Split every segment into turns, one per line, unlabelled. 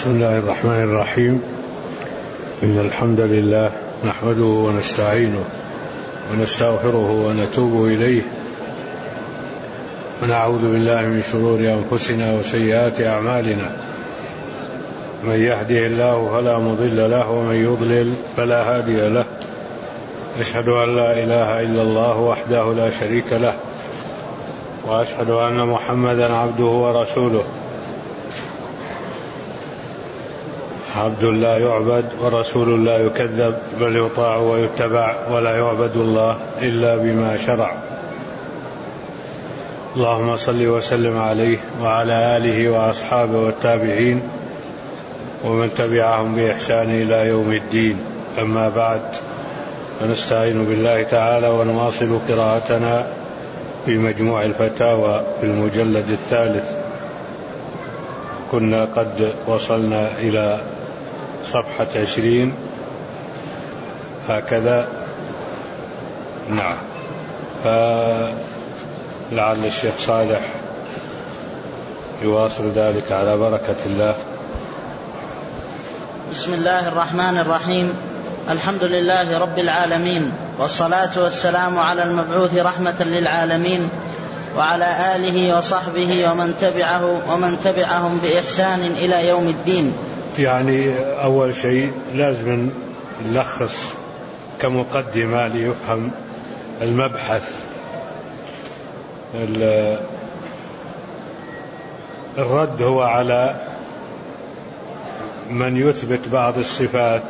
بسم الله الرحمن الرحيم. إن الحمد لله نحمده ونستعينه ونستغفره ونتوب إليه ونعوذ بالله من شرور أنفسنا وسيئات أعمالنا. من يهده الله فلا مضل له ومن يضلل فلا هادي له. أشهد أن لا إله إلا الله وحده لا شريك له، وأشهد أن محمدا عبده ورسوله، عبد لا يعبد ورسول لا يكذب، بل يطاع ويتبع، ولا يعبد الله إلا بما شرع. اللهم صل وسلم عليه وعلى آله وأصحابه والتابعين ومن تبعهم بإحسان إلى يوم الدين. أما بعد، فنستعين بالله تعالى ونواصل قراءتنا في مجموع الفتاوى في المجلد الثالث. كنا قد وصلنا إلى صفحة 20 هكذا. نعم، فلعل الشيخ صالح يواصل ذلك على بركة الله.
بسم الله الرحمن الرحيم. الحمد لله رب العالمين، والصلاة والسلام على المبعوث رحمة للعالمين، وعلى آله وصحبه ومن تبعهم بإحسان إلى يوم الدين.
يعني أول شيء لازم نلخص كمقدمة ليفهم المبحث. الرد هو على من يثبت بعض الصفات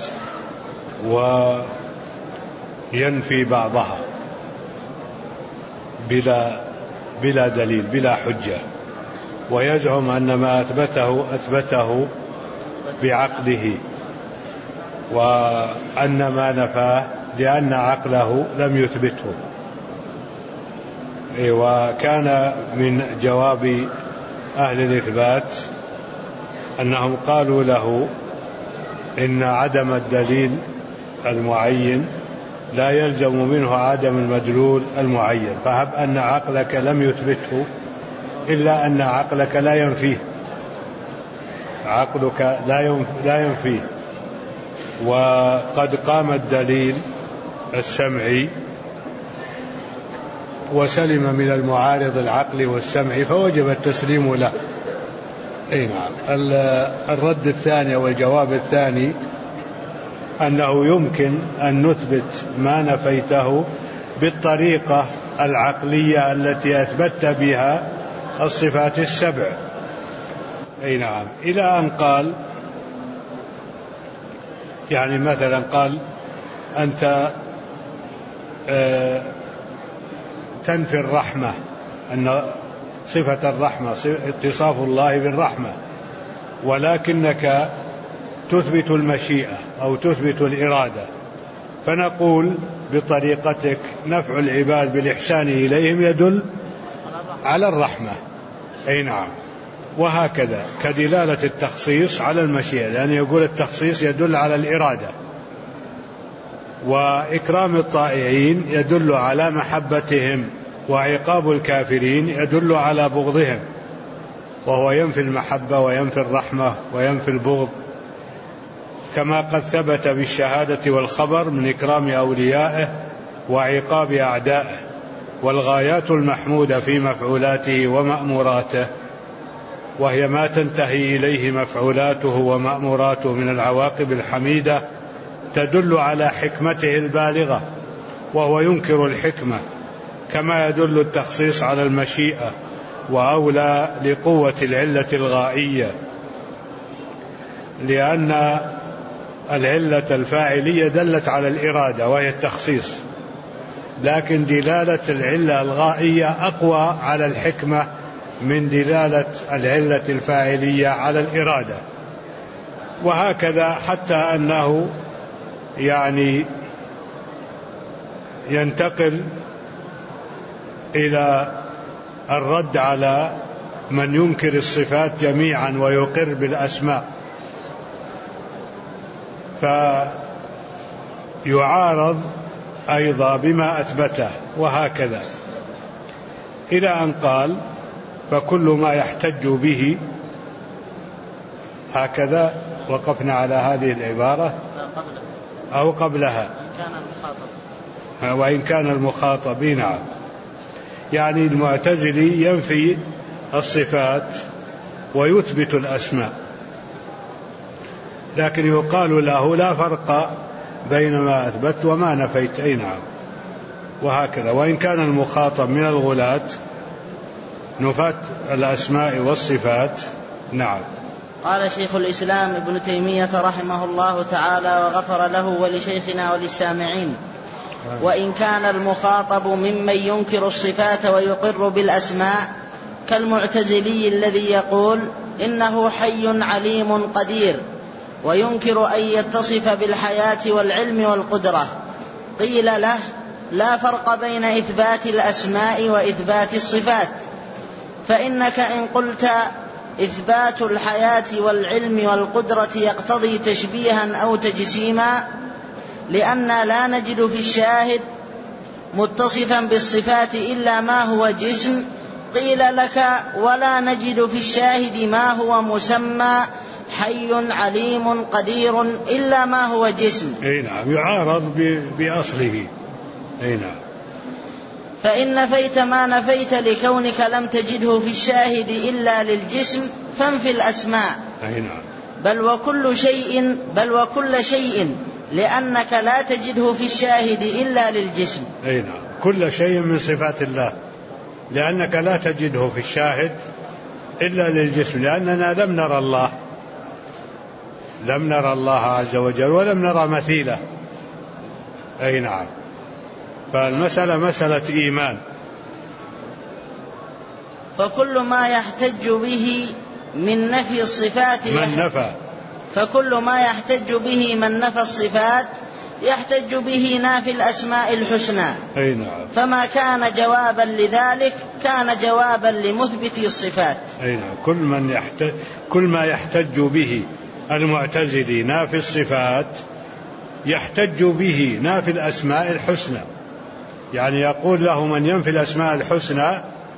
وينفي بعضها بلا دليل بلا حجة، ويزعم أن ما أثبته بعقله، وأن ما نفاه لأن عقله لم يثبته. وكان من جواب أهل الإثبات أنهم قالوا له إن عدم الدليل المعين لا يلزم منه عدم المدلول المعين، فهب أن عقلك لم يثبته إلا أن عقلك لا ينفيه، عقلك لا ينفيه. وقد قام الدليل السمعي وسلم من المعارض العقلي والسمعي، فوجب التسليم له. أي نعم. الرد الثاني والجواب الثاني أنه يمكن أن نثبت ما نفيته بالطريقة العقلية التي أثبت بها الصفات السبع. أي نعم. إلى أن قال، يعني مثلا قال أنت تنفي الرحمة، أن صفة الرحمة اتصاف الله بالرحمة، ولكنك تثبت المشيئة أو تثبت الإرادة، فنقول بطريقتك نفع العباد بالإحسان إليهم يدل على الرحمة. أي نعم. وهكذا كدلالة التخصيص على المشيئة، لأن يقول التخصيص يدل على الإرادة، وإكرام الطائعين يدل على محبتهم، وعقاب الكافرين يدل على بغضهم، وهو ينفي المحبة وينفي الرحمة وينفي البغض، كما قد ثبت بالشهادة والخبر من إكرام أوليائه وعقاب أعدائه، والغايات المحمودة في مفعولاته ومأموراته، وهي ما تنتهي إليه مفعولاته ومأموراته من العواقب الحميدة، تدل على حكمته البالغة، وهو ينكر الحكمة، كما يدل التخصيص على المشيئة، وأولى لقوة العلة الغائية، لأن العلة الفاعلية دلت على الإرادة وهي التخصيص، لكن دلالة العلة الغائية أقوى على الحكمة من دلالة العلة الفاعلية على الإرادة. وهكذا حتى أنه يعني ينتقل إلى الرد على من ينكر الصفات جميعا ويقر بالأسماء، فيعارض أيضا بما أثبته، وهكذا إلى أن قال فكل ما يحتج به هكذا وقفنا على هذه العبارة أو قبلها وإن كان المخاطب. نعم، يعني المعتزلي ينفي الصفات ويثبت الأسماء، لكن يقال له لا فرق بين ما أثبت وما نفيت. أي نعم، وهكذا. وإن كان المخاطب من الغلاة نفاة الأسماء والصفات. نعم.
قال شيخ الإسلام ابن تيمية رحمه الله تعالى وغفر له ولشيخنا وللسامعين: وإن كان المخاطب ممن ينكر الصفات ويقر بالأسماء كالمعتزلي الذي يقول إنه حي عليم قدير وينكر أن يتصف بالحياة والعلم والقدرة، قيل له: لا فرق بين إثبات الأسماء وإثبات الصفات، فإنك إن قلت إثبات الحياة والعلم والقدرة يقتضي تشبيها أو تجسيما، لأن لا نجد في الشاهد متصفا بالصفات إلا ما هو جسم، قيل لك: ولا نجد في الشاهد ما هو مسمى حي عليم قدير إلا ما هو جسم.
أي نعم، يعارض بأصله. أي نعم.
فإن نفيت ما نفيت لكونك لم تجده في الشاهد إلا للجسم فانفي الأسماء.
أي نعم.
بل وكل شيء لأنك لا تجده في الشاهد إلا للجسم.
أي نعم، كل شيء من صفات الله لأنك لا تجده في الشاهد إلا للجسم، لأننا لم نرى الله عز وجل ولم نرى مثيله. أي نعم. فالمسألة مسألة إيمان.
فكل ما يحتج به من نفي الصفات فكل ما يحتج به من نفى الصفات يحتج به نافي الأسماء الحسنى.
أي نعم.
فما كان جوابا لذلك كان جوابا لمثبت الصفات.
أي نعم. كل ما يحتج به المعتزلي نافي الصفات يحتج به نافي الأسماء الحسنى، يعني يقول له من ينفي الأسماء الحسنى: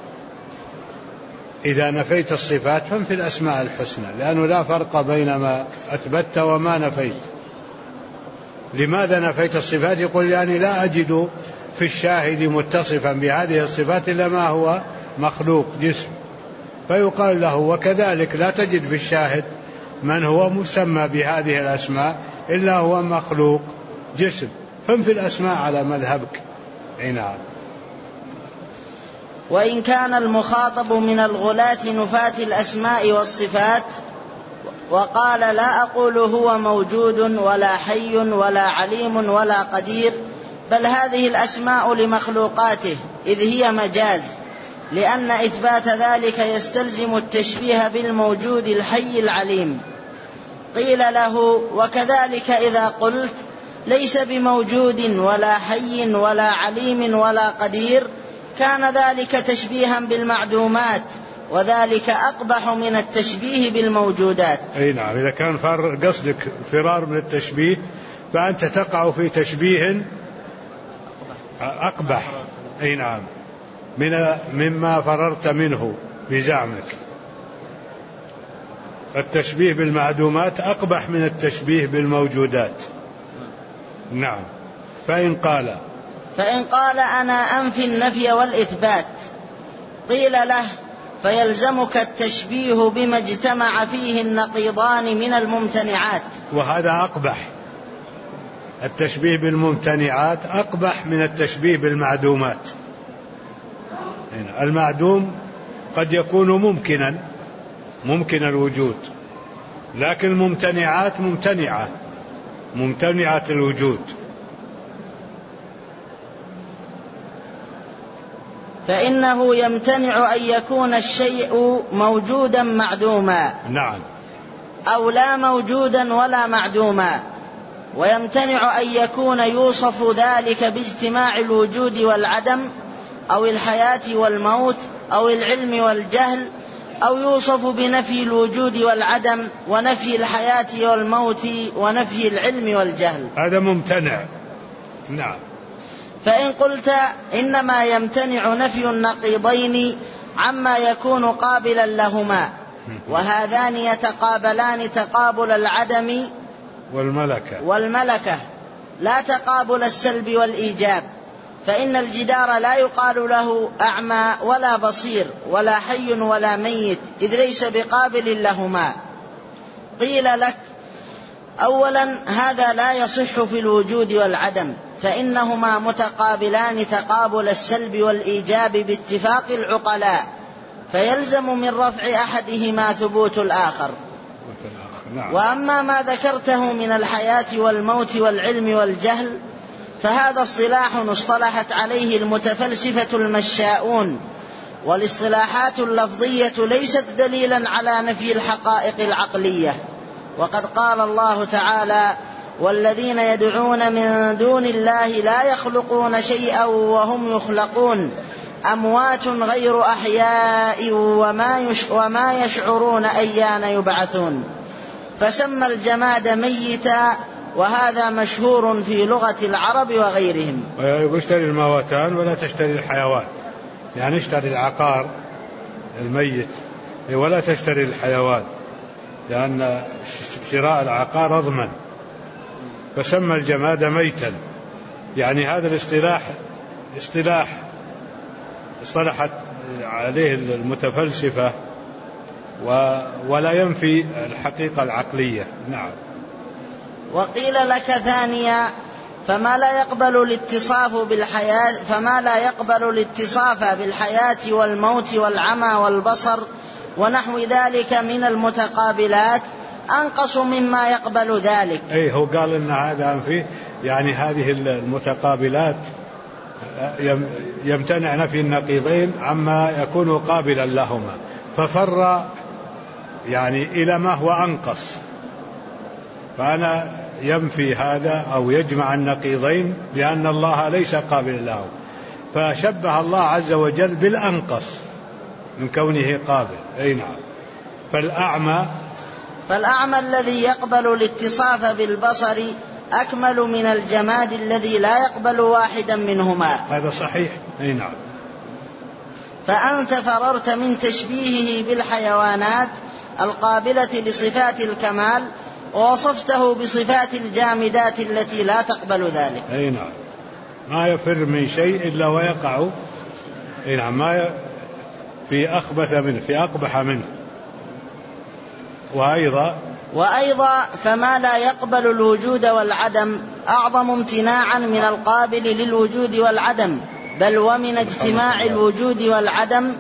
إذا نفيت الصفات فانفي الأسماء الحسنى، لأنه لا فرق بين ما أثبت وما نفيت. لماذا نفيت الصفات؟ يقول يعني لا أجد في الشاهد متصفا بهذه الصفات إلا ما هو مخلوق جسم، فيقال له: وكذلك لا تجد في الشاهد من هو مسمى بهذه الأسماء إلا هو مخلوق جسم، فانفي الأسماء على مذهبك. أي نعم.
وإن كان المخاطب من الغلاة نفاة الأسماء والصفات وقال: لا أقول هو موجود ولا حي ولا عليم ولا قدير، بل هذه الأسماء لمخلوقاته، إذ هي مجاز، لأن إثبات ذلك يستلزم التشبيه بالموجود الحي العليم، قيل له: وكذلك إذا قلت ليس بموجود ولا حي ولا عليم ولا قدير كان ذلك تشبيها بالمعدومات، وذلك أقبح من التشبيه بالموجودات.
أي نعم. إذا كان قصدك فرار من التشبيه فأنت تقع في تشبيه أقبح. أي نعم، مما فررت منه بزعمك. التشبيه بالمعدومات أقبح من التشبيه بالموجودات. نعم. فإن قال
أنا أنفي النفي والإثبات، قيل له: فيلزمك التشبيه بما اجتمع فيه النقيضان من الممتنعات.
وهذا أقبح، التشبيه بالممتنعات أقبح من التشبيه بالمعدومات. المعدوم قد يكون ممكن الوجود، لكن الممتنعات ممتنعة الوجود.
فإنه يمتنع أن يكون الشيء موجودا معدوما.
نعم.
أو لا موجودا ولا معدوما، ويمتنع أن يكون يوصف ذلك باجتماع الوجود والعدم، أو الحياة والموت، أو العلم والجهل، أو يوصف بنفي الوجود والعدم ونفي الحياة والموت ونفي العلم والجهل.
هذا ممتنع. نعم.
فإن قلت إنما يمتنع نفي النقيضين عما يكون قابلا لهما، وهذان يتقابلان تقابل العدم والملكة لا تقابل السلب والإيجاب، فإن الجدار لا يقال له أعمى ولا بصير ولا حي ولا ميت، إذ ليس بقابل لهما. قيل لك: أولا هذا لا يصح في الوجود والعدم، فإنهما متقابلان تقابل السلب والإيجاب باتفاق العقلاء، فيلزم من رفع أحدهما ثبوت الآخر. وأما ما ذكرته من الحياة والموت والعلم والجهل فهذا اصطلاح اصطلحت عليه المتفلسفة المشاؤون، والاصطلاحات اللفظية ليست دليلا على نفي الحقائق العقلية. وقد قال الله تعالى: والذين يدعون من دون الله لا يخلقون شيئا وهم يخلقون أموات غير أحياء وما يشعرون أيان يبعثون. فسمى الجماد ميتا، وهذا مشهور في لغة العرب وغيرهم.
ويشتري الموتان ولا تشتري الحيوان، يعني اشتري العقار الميت ولا تشتري الحيوان، لأن شراء العقار أضمن. فسمى الجماد ميتا، يعني هذا الاصطلاح اصطلحت عليه المتفلسفة ولا ينفي الحقيقة العقلية. نعم.
وقيل لك ثانيا: فما لا يقبل الاتصاف بالحياة والموت والعمى والبصر ونحو ذلك من المتقابلات أنقص مما يقبل ذلك.
هو قال إن هذا فيه، يعني هذه المتقابلات يمتنع نفي النقيضين عما يكون قابلا لهما، ففر يعني إلى ما هو أنقص، فأنا ينفي هذا أو يجمع النقيضين لأن الله ليس قابلا له، فشبه الله عز وجل بالأنقص من كونه قابل. نعم.
فالأعمى الذي يقبل الاتصاف بالبصر أكمل من الجماد الذي لا يقبل واحدا منهما.
هذا صحيح. نعم.
فأنت فررت من تشبيهه بالحيوانات القابلة لصفات الكمال، ووصفته بصفات الجامدات التي لا تقبل ذلك.
نعم. ما يفر من شيء إلا ويقع. نعم. ما في أخبث منه، في أقبح منه.
وأيضا فما لا يقبل الوجود والعدم أعظم امتناعا من القابل للوجود والعدم، بل ومن اجتماع الوجود والعدم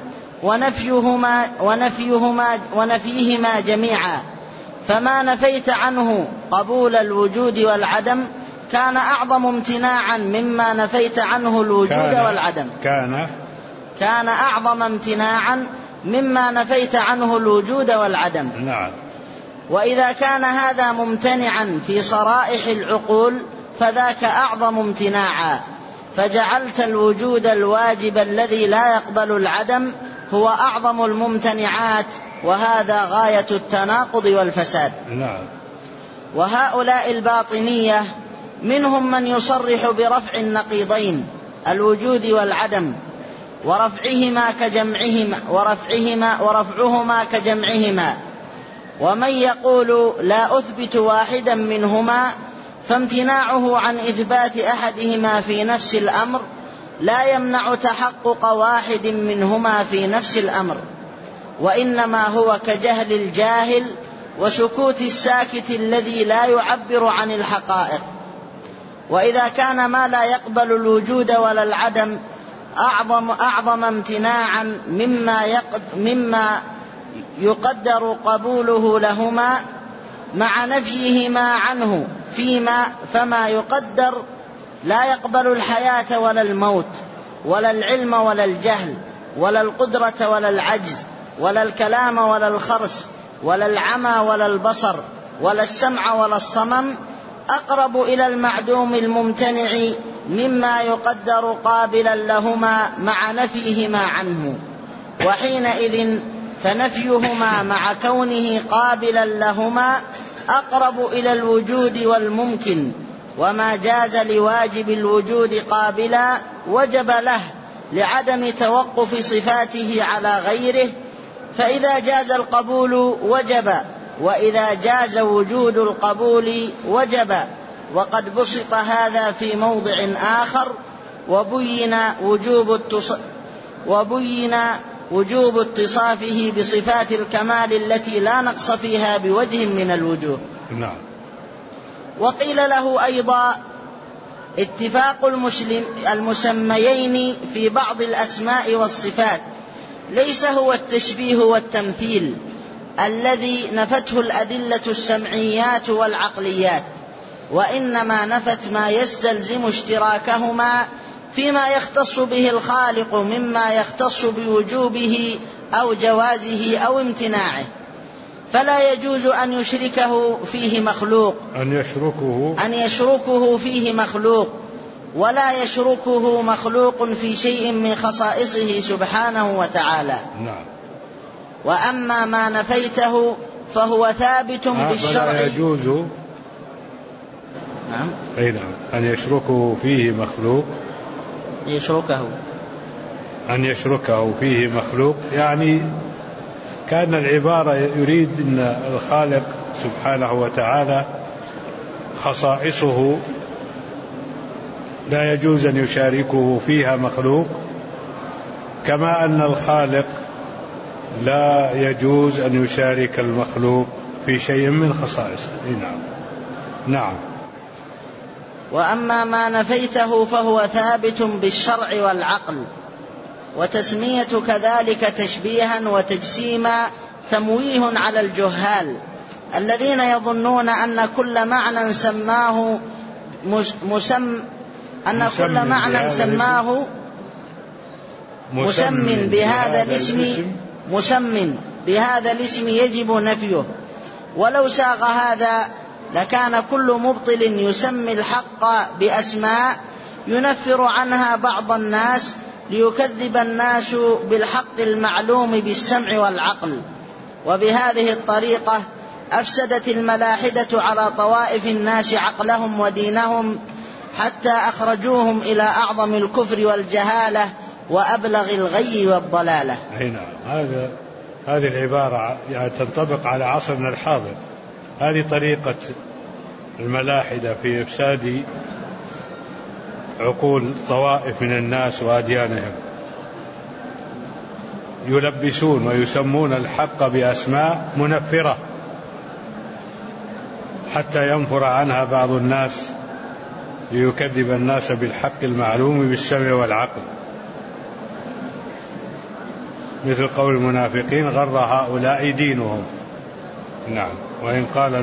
ونفيهما جميعا. فما نفيت عنه قبول الوجود والعدم كان أعظم امتناعا مما نفيت عنه الوجود والعدم. كان أعظم امتناعا مما نفيت عنه الوجود والعدم.
نعم.
وإذا كان هذا ممتنعا في صرائح العقول فذاك أعظم امتناعا، فجعلت الوجود الواجب الذي لا يقبل العدم هو أعظم الممتنعات، وهذا غاية التناقض والفساد.
نعم.
وهؤلاء الباطنية منهم من يصرح برفع النقيضين الوجود والعدم ورفعهما كجمعهما، ومن يقول لا أثبت واحدا منهما، فامتناعه عن إثبات أحدهما في نفس الأمر لا يمنع تحقق واحد منهما في نفس الأمر، وإنما هو كجهل الجاهل وسكوت الساكت الذي لا يعبر عن الحقائق. وإذا كان ما لا يقبل الوجود ولا العدم أعظم امتناعا مما يقدر قبوله لهما مع نفيهما عنه فما يقدر لا يقبل الحياة ولا الموت ولا العلم ولا الجهل ولا القدرة ولا العجز ولا الكلام ولا الخرس ولا العمى ولا البصر ولا السمع ولا الصمم أقرب إلى المعدوم الممتنع مما يقدر قابلا لهما مع نفيهما عنه، وحينئذ فنفيهما مع كونه قابلا لهما أقرب إلى الوجود والممكن، وما جاز لواجب الوجود قابلا وجب له لعدم توقف صفاته على غيره، فإذا جاز القبول وجب، وإذا جاز وجود القبول وجب. وقد بسط هذا في موضع آخر، وبين وجوب اتصافه بصفات الكمال التي لا نقص فيها بوجه من الوجوه.
نعم.
وقيل له أيضا: اتفاق المسميين في بعض الأسماء والصفات ليس هو التشبيه والتمثيل الذي نفته الأدلة السمعيات والعقليات، وإنما نفت ما يستلزم اشتراكهما فيما يختص به الخالق مما يختص بوجوبه أو جوازه أو امتناعه، فلا يجوز أن يشركه فيه مخلوق، أن يشركه فيه مخلوق، ولا يشركه مخلوق في شيء من خصائصه سبحانه وتعالى.
نعم.
وأما ما نفيته فهو ثابت بالشرع.
فلا يجوز
نعم.
أن يشركه فيه مخلوق، أن يشركه فيه مخلوق، يعني كان العبارة يريد أن الخالق سبحانه وتعالى خصائصه لا يجوز أن يشاركه فيها مخلوق، كما أن الخالق لا يجوز أن يشارك المخلوق في شيء من خصائصه. نعم. نعم.
وأما ما نفيته فهو ثابت بالشرع والعقل، وتسمية كذلك تشبيها وتجسيما تمويه على الجهال الذين يظنون أن كل معنى سماه مسم بهذا الاسم يجب نفيه. ولو ساغ هذا لكان كل مبطل يسمي الحق بأسماء ينفر عنها بعض الناس ليكذب الناس بالحق المعلوم بالسمع والعقل. وبهذه الطريقة أفسدت الملاحدة على طوائف الناس عقلهم ودينهم، حتى أخرجوهم إلى أعظم الكفر والجهالة وأبلغ الغي والضلالة.
نعم. هذه العبارة يعني تنطبق على عصرنا الحاضر. هذه طريقة الملاحدة في إفساد عقول طوائف من الناس وأديانهم، يلبسون ويسمون الحق بأسماء منفرة حتى ينفر عنها بعض الناس ليكذب الناس بالحق المعلوم بالسمع والعقل، مثل قول المنافقين: غر هؤلاء دينهم. نعم. وإن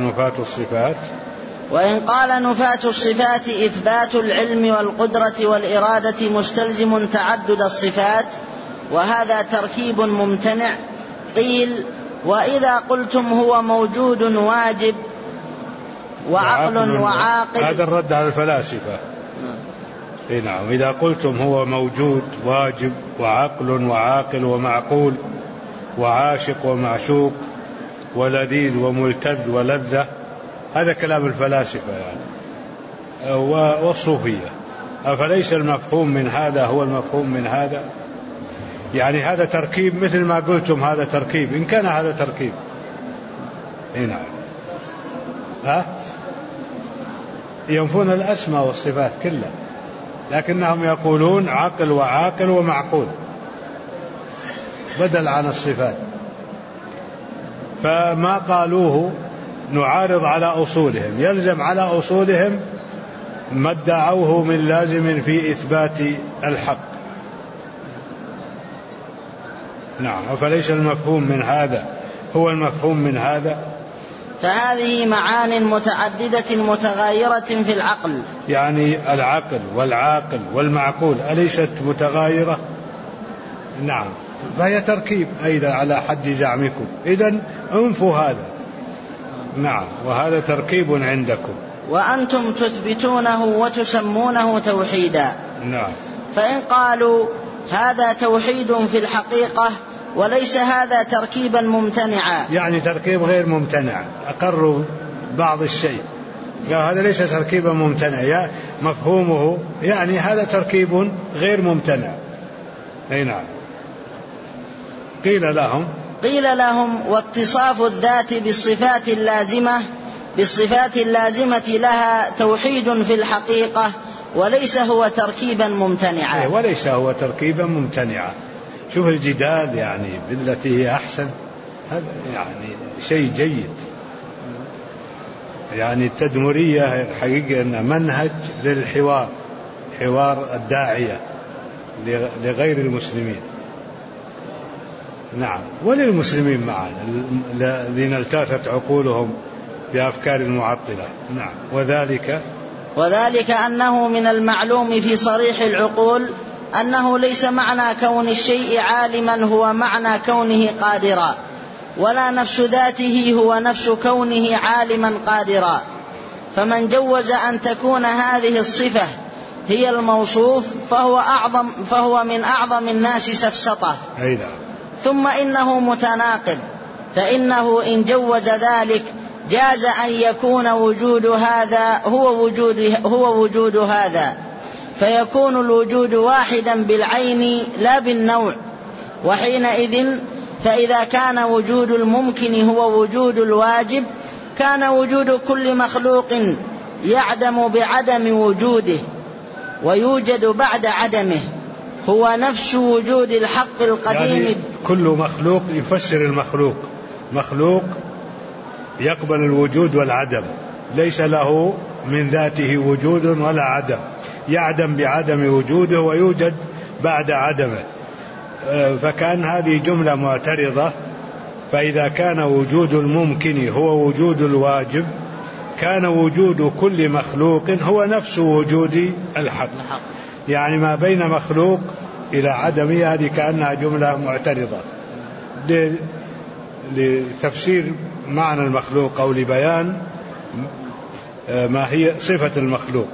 قال نفاة الصفات إثبات العلم والقدرة والإرادة مستلزم تعدد الصفات، وهذا تركيب ممتنع. قيل: وإذا قلتم هو موجود واجب وعقل وعاقل، هذا الرد على الفلاسفة. نعم. إذا قلتم هو موجود واجب وعقل وعاقل ومعقول وعاشق ومعشوق ولذيذ وملتذ ولذة، هذا كلام الفلاسفة يعني والصوفية. أفليس المفهوم من هذا هو المفهوم من هذا؟ يعني هذا تركيب مثل ما قلتم هذا تركيب، إن كان هذا تركيب. نعم. ينفون الأسماء والصفات كلها، لكنهم يقولون عقل وعاقل ومعقول بدل عن الصفات، فما قالوه نعارض على أصولهم، يلزم على أصولهم ما ادعوه من لازم في إثبات الحق. نعم. فليس المفهوم من هذا هو المفهوم من هذا.
فهذه معان متعددة متغايرة في العقل،
يعني العقل والعاقل والمعقول أليست متغايرة؟ نعم. فهي تركيب أيضا على حد زعمكم، إذن انفوا هذا. نعم. وهذا تركيب عندكم
وأنتم تثبتونه وتسمونه توحيدا.
نعم.
فإن قالوا هذا توحيد في الحقيقة وليس هذا تركيبا ممتنعا،
يعني تركيب غير ممتنع، أقروا بعض الشيء، قال هذا ليس تركيبا ممتنع، مفهومه يعني هذا تركيب غير ممتنع. نعم. قيل لهم
قيل لهم: واتصاف الذات بالصفات اللازمة لها توحيد في الحقيقة، وليس هو تركيبا ممتنعا.
وليس هو تركيبا ممتنعا. شوف الجدال يعني بالتي هي أحسن، هذا يعني شيء جيد. يعني التدمرية الحقيقة أنها منهج للحوار، حوار الداعية لغير المسلمين، نعم، وللمسلمين معا الذين التاتت عقولهم بأفكار المعطلة، نعم. وذلك
أنه من المعلوم في صريح العقول أنه ليس معنى كون الشيء عالما هو معنى كونه قادرا، ولا نفس ذاته هو نفس كونه عالما قادرا. فمن جوز أن تكون هذه الصفة هي الموصوف فهو من أعظم الناس سفسطة. ثم إنه متناقض، فإنه إن جوز ذلك جاز أن يكون وجود هذا هو وجود هذا، فيكون الوجود واحدا بالعين لا بالنوع. وحينئذ فإذا كان وجود الممكن هو وجود الواجب، كان وجود كل مخلوق يعدم بعدم وجوده ويوجد بعد عدمه هو نفس وجود الحق القديم.
يعني كل مخلوق يفسر المخلوق، مخلوق يقبل الوجود والعدم، ليس له من ذاته وجود ولا عدم، يعدم بعدم وجوده ويوجد بعد عدمه. فكان هذه جملة معترضة. فإذا كان وجود الممكن هو وجود الواجب، كان وجود كل مخلوق هو نفس وجود الحق. يعني ما بين مخلوق إلى عدمه، هذه كأنها جملة معترضة لتفسير معنى المخلوق أو لبيان ما هي صفة المخلوق.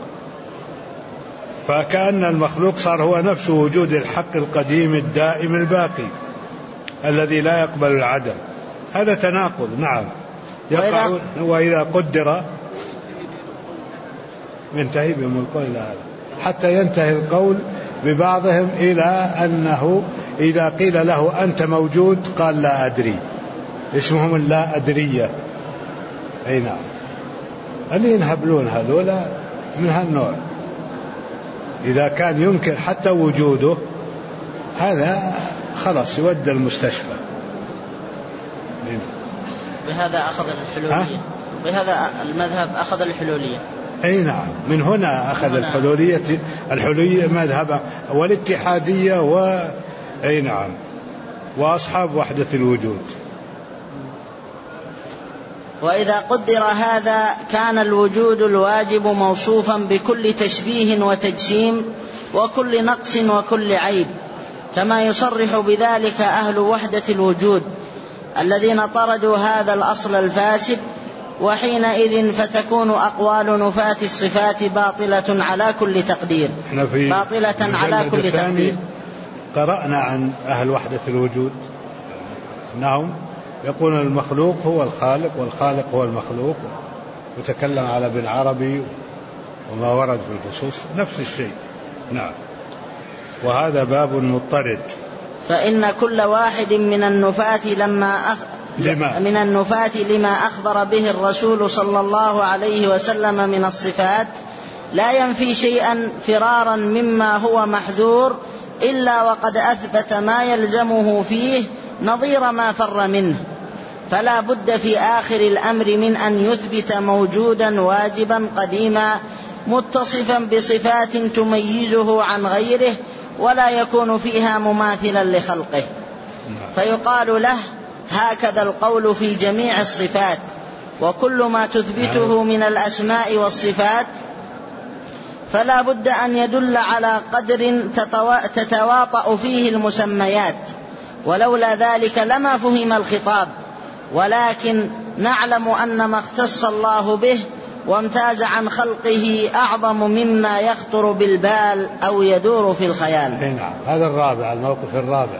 فكأن المخلوق صار هو نفس وجود الحق القديم الدائم الباقي الذي لا يقبل العدم. هذا تناقض، نعم. وإذا قدر ينتهي بهم القول إلى هذا، حتى ينتهي القول ببعضهم إلى أنه إذا قيل له أنت موجود قال لا أدري، اسمهم اللا أدرية. أي نعم، اللي ينهبلون هذولا من هالنوع. إذا كان ينكر حتى وجوده، هذا خلاص يودى المستشفى.
بهذا أخذ الحلولية، بهذا المذهب أخذ الحلولية.
أي نعم، من هنا أخذ الحلولية مذهبا، والاتحادية أي نعم، وأصحاب وحدة الوجود.
وإذا قدر هذا كان الوجود الواجب موصوفا بكل تشبيه وتجسيم وكل نقص وكل عيب، كما يصرح بذلك أهل وحدة الوجود الذين طردوا هذا الأصل الفاسد. وحينئذ فتكون أقوال نفاة الصفات باطلة على كل تقدير. باطلة على كل تقدير.
قرأنا عن أهل وحدة الوجود أنهم يقولون المخلوق هو الخالق والخالق هو المخلوق، وتكلم على ابن عربي وما ورد في الفصوص نفس الشيء، نعم. وهذا باب مضطرد.
فإن كل واحد من النفاة لما أخبر به الرسول صلى الله عليه وسلم من الصفات لا ينفي شيئا فرارا مما هو محذور إلا وقد أثبت ما يلزمه فيه نظير ما فر منه. فلا بد في آخر الأمر من أن يثبت موجودا واجبا قديما متصفا بصفات تميزه عن غيره ولا يكون فيها مماثلا لخلقه، فيقال له هكذا القول في جميع الصفات. وكل ما تثبته من الأسماء والصفات فلا بد أن يدل على قدر تتواطأ فيه المسميات، ولولا ذلك لما فهم الخطاب. ولكن نعلم أن ما اختص الله به وامتاز عن خلقه أعظم مما يخطر بالبال أو يدور في الخيال.
نعم، هذا الرابع، الموقف الرابع.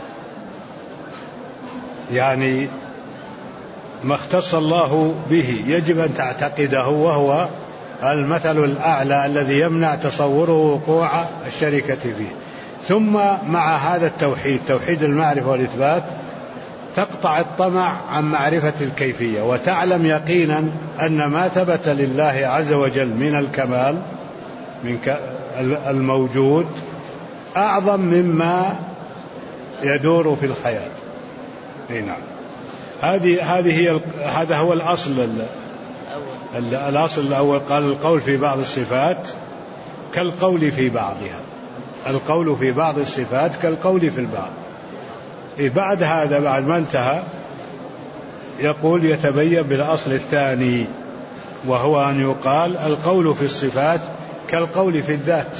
يعني ما اختص الله به يجب أن تعتقده، وهو المثل الأعلى الذي يمنع تصوره وقوع الشركة فيه. ثم مع هذا التوحيد، توحيد المعرفة والإثبات، تقطع الطمع عن معرفة الكيفية، وتعلم يقينا أن ما ثبت لله عز وجل من الكمال من الموجود أعظم مما يدور في الخيال. نعم. هذا هو الأصل الأول. قال القول في بعض الصفات كالقول في بعضها، القول في بعض الصفات كالقول في البعض. بعد هذا، بعد ما انتهى، يقول يتبين بالأصل الثاني، وهو أن يقال القول في الصفات كالقول في الذات،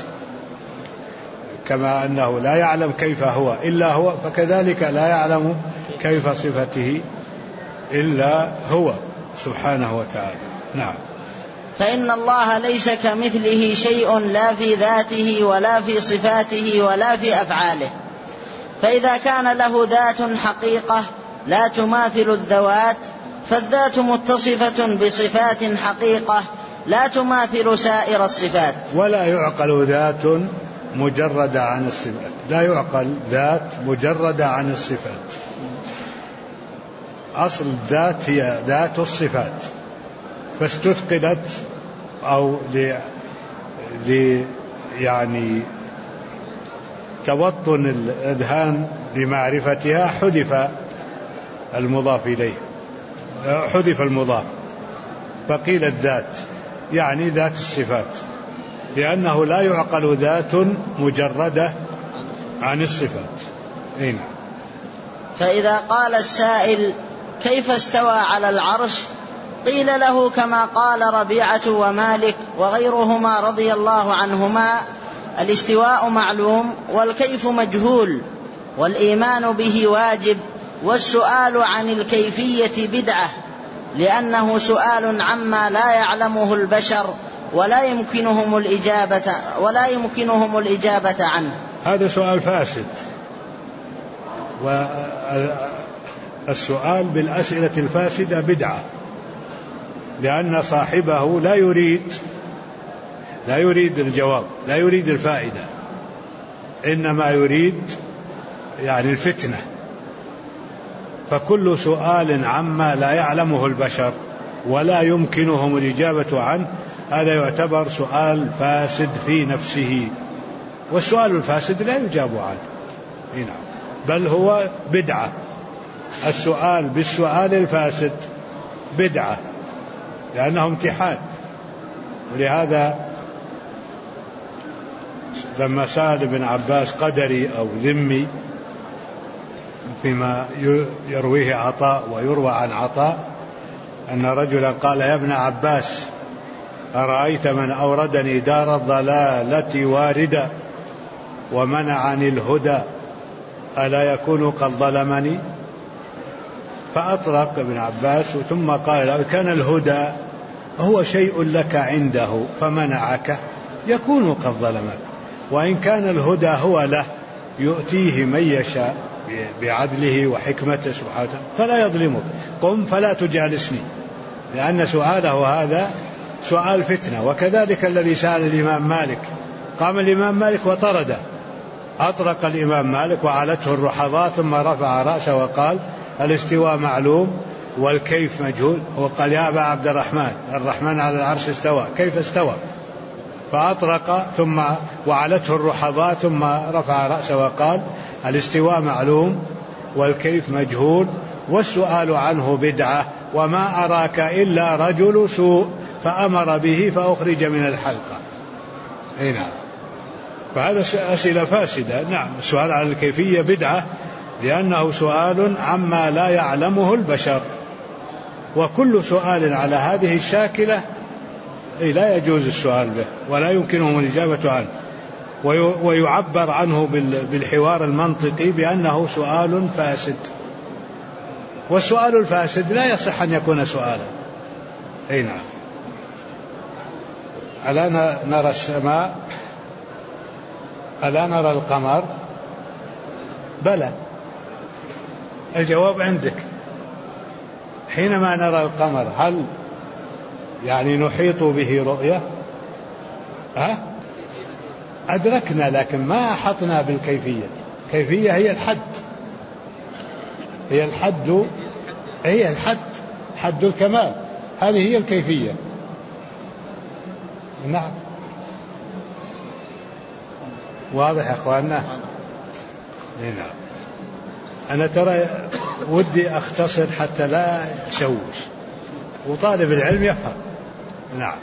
كما أنه لا يعلم كيف هو إلا هو، فكذلك لا يعلم كيف صفته إلا هو سبحانه وتعالى. نعم.
فإن الله ليس كمثله شيء لا في ذاته ولا في صفاته ولا في أفعاله، فإذا كان له ذات حقيقة لا تماثل الذوات، فالذات متصفة بصفات حقيقة لا تماثل سائر الصفات.
ولا يعقل ذات مجردة عن الصفات، لا يعقل ذات مجردة عن الصفات. أصل الذات هي ذات الصفات، فاستثقلت أو يعني توطن الأذهان لمعرفتها حذف المضاف إليه، حذف المضاف، فقيل الذات يعني ذات الصفات، لأنه لا يعقل ذات مجردة عن الصفات. نعم.
فإذا قال السائل كيف استوى على العرش، قيل له كما قال ربيعة ومالك وغيرهما رضي الله عنهما: الاستواء معلوم والكيف مجهول، والإيمان به واجب، والسؤال عن الكيفية بدعة، لأنه سؤال عما لا يعلمه البشر ولا يمكنهم الإجابة عنه.
هذا سؤال فاسد، والسؤال بالأسئلة الفاسدة بدعة، لأن صاحبه لا يريد الجواب، لا يريد الفائدة، إنما يريد يعني الفتنة. فكل سؤال عما لا يعلمه البشر ولا يمكنهم الإجابة عنه، هذا يعتبر سؤال فاسد في نفسه، والسؤال الفاسد لا يجاب عنه. بل هو بدعة. السؤال بالسؤال الفاسد بدعة، لأنه امتحان. ولهذا لما سأل ابن عباس قدري أو ذمي فيما يرويه عطاء ويروى عن عطاء أن رجلا قال: يا ابن عباس، أرأيت من أوردني دار الضلالة واردا ومنعني الهدى ألا يكون قد ظلمني؟ فأطرق ابن عباس ثم قال: لو كان الهدى هو شيء لك عنده فمنعك يكون قد ظلمك، وإن كان الهدى هو له يؤتيه من يشاء بعدله وحكمته سبحانه فلا يظلمك، قم فلا تجالسني، لأن سؤاله هذا سؤال فتنة. وكذلك الذي سأل الإمام مالك، قام الإمام مالك وطرده، أطرق الإمام مالك وعلته الرحضاء ثم رفع رأسه وقال: الاستواء معلوم والكيف مجهول. وقال: يا أبا عبد الرحمن على العرش استوى، كيف استوى؟ فأطرق ثم وعلته الرحضاء ثم رفع رأسه وقال: الاستواء معلوم والكيف مجهول، والسؤال عنه بدعة، وما أراك إلا رجل سوء فأمر به فأخرج من الحلقة. نعم. فهذا أسئلة فاسدة. نعم. السؤال عن الكيفية بدعة، لأنه سؤال عما لا يعلمه البشر، وكل سؤال على هذه الشاكلة لا يجوز السؤال به ولا يمكنهم الإجابة عنه، ويعبر عنه بالحوار المنطقي بأنه سؤال فاسد، والسؤال الفاسد لا يصح أن يكون سؤالا. نعم. ألا نرى السماء؟ ألا نرى القمر؟ بلى، الجواب عندك. حينما نرى القمر هل يعني نحيط به رؤية؟ أدركنا، لكن ما أحطنا بالكيفية. كيفية هي الحد. هي الحد، هي الحد، حد الكمال، هذه هي الكيفية. نعم، واضح يا أخواننا؟ نعم. أنا ترى ودي أختصر حتى لا شوش، وطالب العلم يفهم. نعم.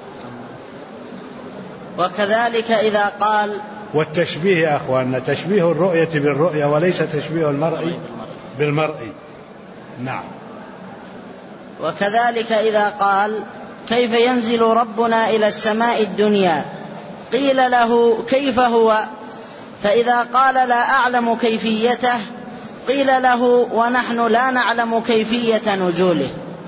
وكذلك إذا قال،
والتشبيه يا أخواننا تشبيه الرؤية بالرؤية وليس تشبيه المرء بالمرء. نعم.
وكذلك إذا قال: كيف ينزل ربنا إلى السماء الدنيا؟ قيل له: كيف هو؟ فإذا قال: لا أعلم كيفيته، قيل له: ونحن لا نعلم كيفية نزوله،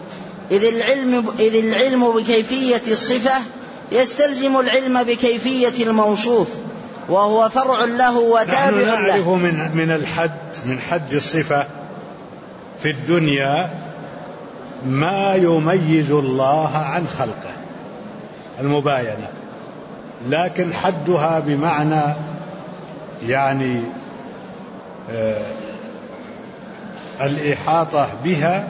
إذ العلم بكيفية الصفة يستلزم العلم بكيفية الموصوف، وهو فرع له وتابع له.
نحن نعرف من حد الصفة في الدنيا ما يميز الله عن خلقه، المباينة، لكن حدها بمعنى يعني الإحاطة بها،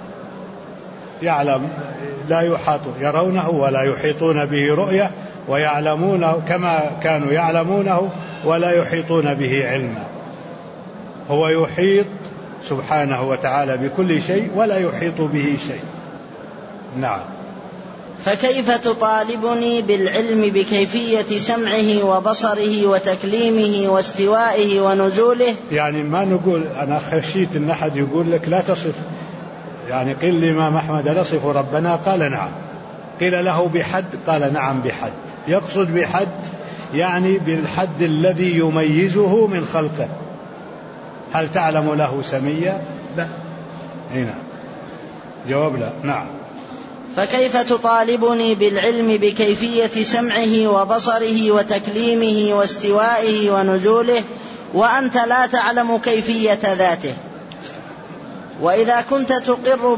يعلم لا يحاط، يرونه ولا يحيطون به رؤية، ويعلمونه كما كانوا يعلمونه ولا يحيطون به علما. هو يحيط سبحانه وتعالى بكل شيء ولا يحيط به شيء. نعم.
فكيف تطالبني بالعلم بكيفية سمعه وبصره وتكليمه واستوائه ونزوله؟
يعني ما نقول، أنا خشيت أن أحد يقول لك لا تصف، يعني قيل الإمام أحمد: نصف ربنا؟ قال: نعم. قيل له: بحد؟ قال: نعم بحد. يقصد بحد يعني بالحد الذي يميزه من خلقه. هل تعلم له سميا؟ لا. هنا جواب لا. نعم.
فكيف تطالبني بالعلم بكيفية سمعه وبصره وتكليمه واستوائه ونزوله وأنت لا تعلم كيفية ذاته؟ وإذا كنت تقر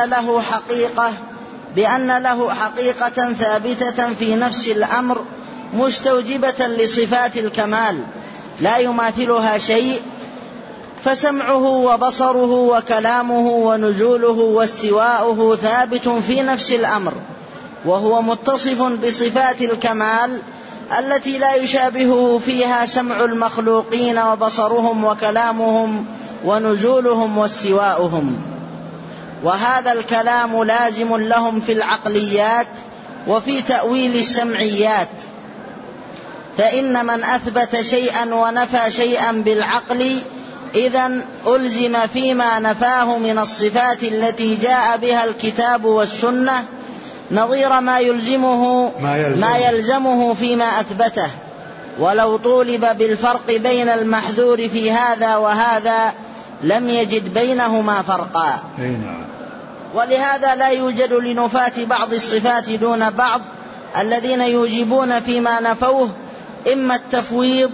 بأن له حقيقة ثابتة في نفس الأمر مستوجبة لصفات الكمال لا يماثلها شيء، فسمعه وبصره وكلامه ونزوله واستواؤه ثابت في نفس الأمر، وهو متصف بصفات الكمال التي لا يشابهه فيها سمع المخلوقين وبصرهم وكلامهم ونزولهم واستواؤهم. وهذا الكلام لازم لهم في العقليات وفي تأويل السمعيات، فإن من أثبت شيئا ونفى شيئا بالعقل إذن ألزم فيما نفاه من الصفات التي جاء بها الكتاب والسنة نظير ما يلزمه فيما أثبته، ولو طولب بالفرق بين المحذور في هذا وهذا لم يجد بينهما فرقا. ولهذا لا يوجد لنفاة بعض الصفات دون بعض الذين يوجبون فيما نفوه إما التفويض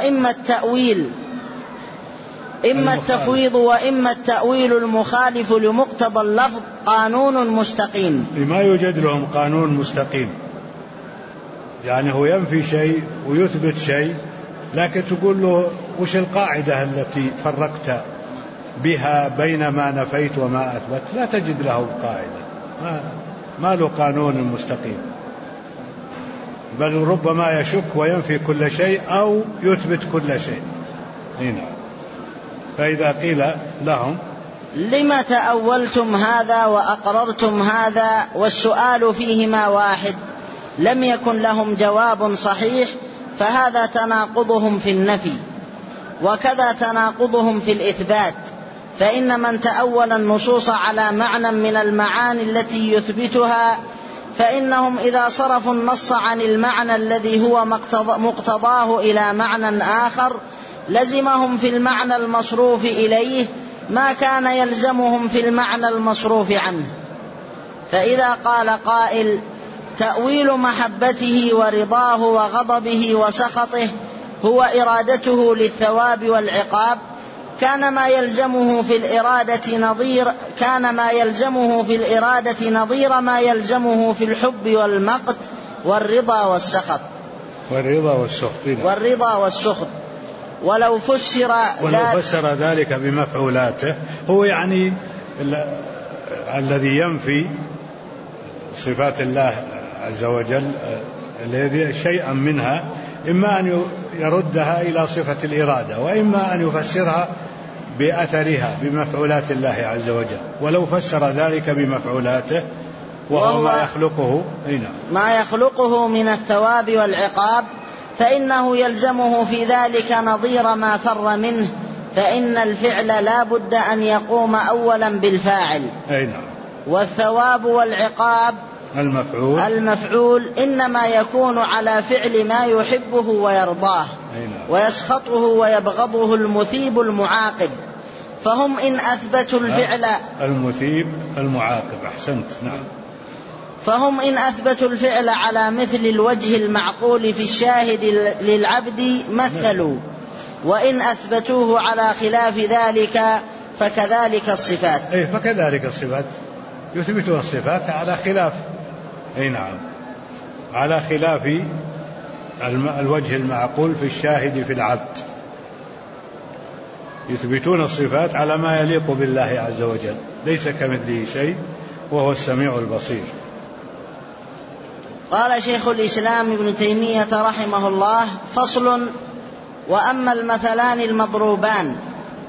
وإما التأويل المخالف لمقتضى اللفظ قانون مستقيم.
ما يوجد لهم قانون مستقيم، يعني هو ينفي شيء ويثبت شيء، لكن تقول له وش القاعدة التي فرقت بها بين ما نفيت وما أثبت؟ لا تجد له قاعدة، ما له قانون مستقيم، بل ربما يشك وينفي كل شيء أو يثبت كل شيء. هنا فإذا قيل لهم:
لما تأولتم هذا وأقررتم هذا والسؤال فيهما واحد، لم يكن لهم جواب صحيح، فهذا تناقضهم في النفي، وكذا تناقضهم في الإثبات. فإن من تأول النصوص على معنى من المعاني التي يثبتها، فإنهم إذا صرفوا النص عن المعنى الذي هو مقتضاه إلى معنى آخر لزمهم في المعنى المصروف إليه ما كان يلزمهم في المعنى المصروف عنه. فإذا قال قائل: تأويل محبته ورضاه وغضبه وسخطه هو إرادته للثواب والعقاب، كان ما يلزمه في الإرادة نظير ما يلزمه في الحب والمقت والرضا والسخط. ولو فسر
ذلك بمفعولاته، هو يعني الذي ينفي صفات الله عز وجل الذي شيئا منها إما أن يردها إلى صفة الإرادة، وإما أن يفسرها بأثرها بمفعولات الله عز وجل. ولو فسر ذلك بمفعولاته وهو
ما يخلقه من الثواب والعقاب، فإنه يلزمه في ذلك نظير ما فر منه، فإن الفعل لا بد أن يقوم أولا بالفاعل. والثواب والعقاب المفعول إنما يكون على فعل ما يحبه ويرضاه ويسخطه ويبغضه المثيب المعاقب. فهم إن أثبتوا الفعل
المثيب المعاقب. أحسنت. نعم.
فهم إن أثبتوا الفعل على مثل الوجه المعقول في الشاهد للعبد مثلوا، وإن أثبتوه على خلاف ذلك فكذلك الصفات.
فكذلك الصفات يثبتها الصفات على خلاف على خلاف الوجه المعقول في الشاهد في العبد. يثبتون الصفات على ما يليق بالله عز وجل، ليس كمثله شيء وهو السميع البصير.
قال شيخ الإسلام ابن تيمية رحمه الله: فصل: وأما المثلان المضروبان.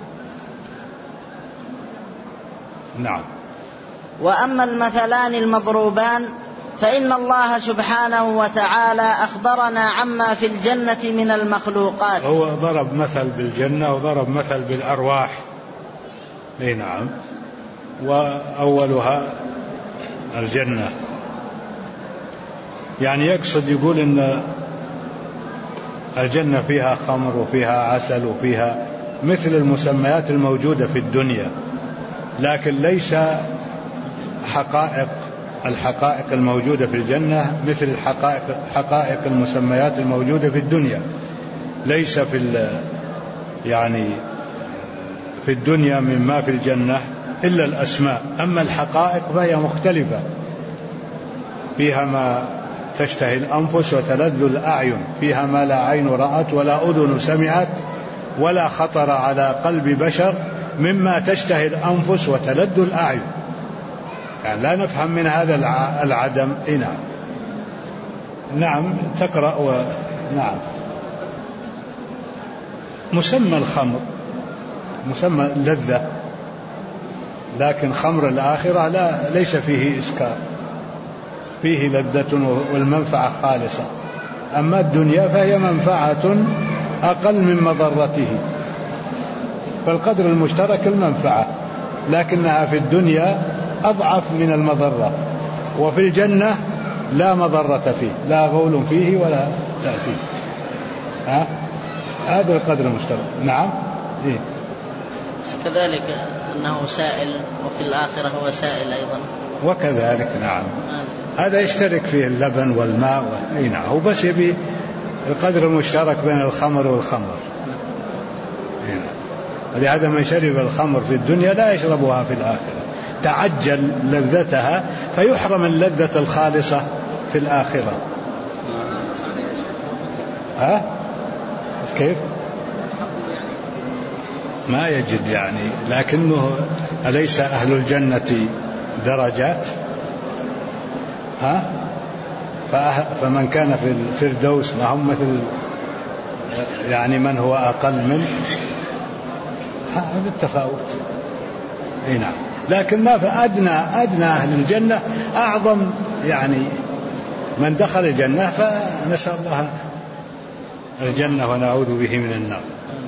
نعم.
وأما المثلان المضروبان فإن الله سبحانه وتعالى أخبرنا عما في الجنة من المخلوقات.
هو ضرب مثل بالجنة وضرب مثل بالأرواح. نعم. وأولها الجنة، يعني يقصد يقول إن الجنة فيها خمر وفيها عسل وفيها مثل المسميات الموجودة في الدنيا، لكن ليس الحقائق الموجودة في الجنة مثل حقائق المسميات الموجودة في الدنيا. ليس في الدنيا مما في الجنة إلا الأسماء، أما الحقائق فهي مختلفة. فيها ما تشتهي الأنفس وتلذ الأعين، فيها ما لا عين رأت ولا أذن سمعت ولا خطر على قلب بشر مما تشتهي الأنفس وتلذ الأعين. يعني لا نفهم من هذا العدم. نعم. تقرأ. نعم. مسمى الخمر مسمى اللذة، لكن خمر الآخرة ليس فيه إسكار، فيه لذة والمنفعة خالصة. أما الدنيا فهي منفعة أقل من مضرته، فالقدر المشترك المنفعة، لكنها في الدنيا أضعف من المضرة. وفي الجنة لا مضرة فيه، لا غول فيه ولا تأثير. هذا القدر المشترك. نعم.
كذلك أنه سائل، وفي الآخرة هو سائل أيضا.
وكذلك. نعم. هذا يشترك فيه اللبن والماء. نعم. هو بس يبي القدر المشترك بين الخمر والخمر. ولهذا من شرب الخمر في الدنيا لا يشربها في الآخرة، تعجل لذتها فيحرم اللذة الخالصة في الآخرة. كيف؟ ما يجد يعني، لكنه أليس أهل الجنة درجات؟ فمن كان في الفردوس لهم مثل يعني من هو أقل منه، هذا التفاوت. نعم. لكن ما فأدنى أهل الجنة أعظم، يعني من دخل الجنة فنسأل الله الجنة ونعوذ به من النار.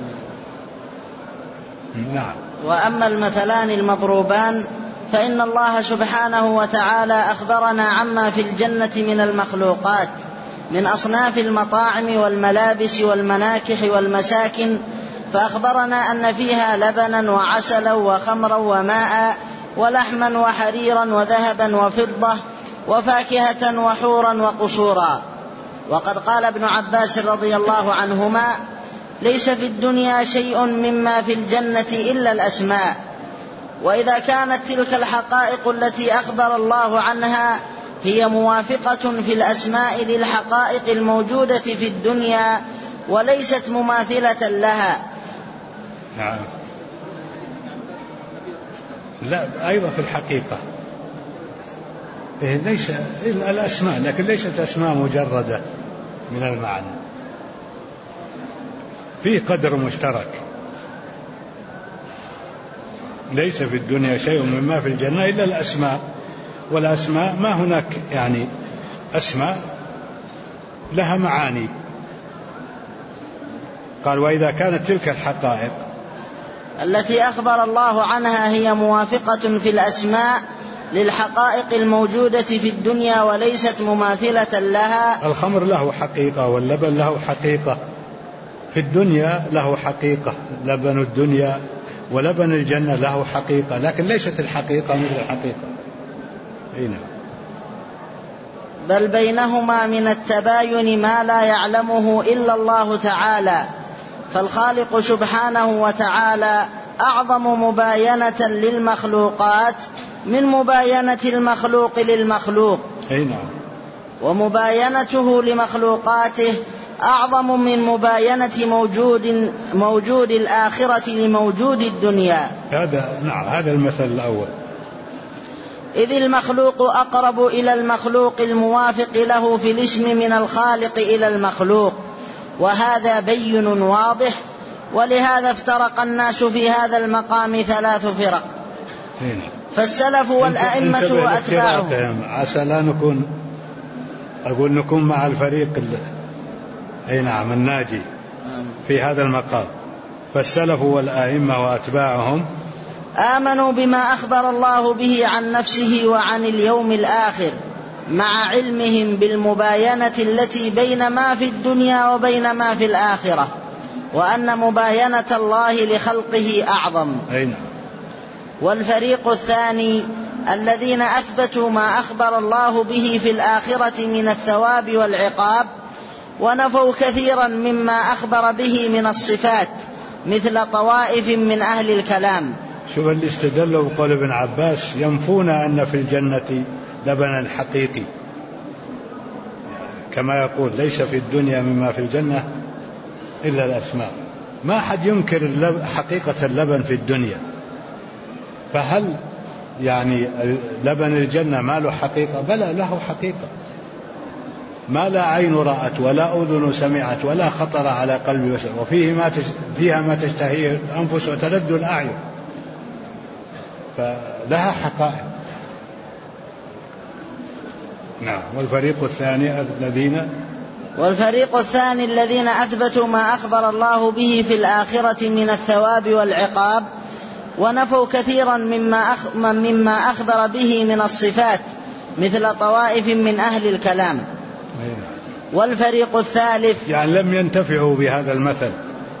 نعم.
وأما المثلان المضروبان فإن الله سبحانه وتعالى أخبرنا عما في الجنة من المخلوقات من أصناف المطاعم والملابس والمناكح والمساكن، فأخبرنا أن فيها لبنا وعسلا وخمرا وماء ولحما وحريرا وذهبا وفضة وفاكهة وحورا وقصورا. وقد قال ابن عباس رضي الله عنهما: ليس في الدنيا شيء مما في الجنة إلا الأسماء. وإذا كانت تلك الحقائق التي أخبر الله عنها هي موافقة في الأسماء للحقائق الموجودة في الدنيا، وليست مماثلة لها.
نعم. لا أيضا في الحقيقة ليس الأسماء، لكن ليست أسماء مجردة من المعنى، فيه قدر مشترك. ليس في الدنيا شيء مما في الجنة إلا الأسماء، والأسماء ما هناك يعني أسماء لها معاني. قال وإذا كانت تلك الحقائق
التي أخبر الله عنها هي موافقة في الأسماء للحقائق الموجودة في الدنيا وليست مماثلة لها.
الخمر له حقيقة واللبن له حقيقة، في الدنيا له حقيقة، لبن الدنيا ولبن الجنة له حقيقة، لكن ليست الحقيقة مثل الحقيقة. هنا
بل بينهما من التباين ما لا يعلمه إلا الله تعالى، فالخالق سبحانه وتعالى أعظم مباينة للمخلوقات من مباينة المخلوق للمخلوق، ومباينته لمخلوقاته أعظم من مباينة موجود الآخرة لموجود الدنيا.
هذا المثل الأول.
إذ المخلوق أقرب إلى المخلوق الموافق له في الاسم من الخالق إلى المخلوق، وهذا بين واضح، ولهذا افترق الناس في هذا المقام 3 فرق، فالسلف والأئمة وأتباعهم.
عسى لا نكون مع الفريق الناجي في هذا المقام. فالسلف والأئمة وأتباعهم
آمنوا بما أخبر الله به عن نفسه وعن اليوم الآخر، مع علمهم بالمباينة التي بين ما في الدنيا وبين ما في الآخرة، وأن مباينة الله لخلقه أعظم. والفريق الثاني الذين أثبتوا ما أخبر الله به في الآخرة من الثواب والعقاب، ونفوا كثيرا مما أخبر به من الصفات، مثل طوائف من أهل الكلام.
شوف اللي استدلوا بقول ابن عباس: ينفون أن في الجنة لبنا حقيقي، كما يقول ليس في الدنيا مما في الجنة إلا الأسماء. ما حد ينكر حقيقة اللبن في الدنيا، فهل يعني لبن الجنة ما له حقيقة؟ بلى له حقيقة، ما لا عين رأت ولا أذن سمعت ولا خطر على قلب بشر، فيها ما تشتهيه الأنفس وتلذ الأعين، فلها حقائق. نعم. والفريق الثاني
الذين أثبتوا ما أخبر الله به في الآخرة من الثواب والعقاب، ونفوا كثيرا مما أخبر به من الصفات، مثل طوائف من أهل الكلام. والفريق الثالث
يعني لم ينتفعوا بهذا المثل.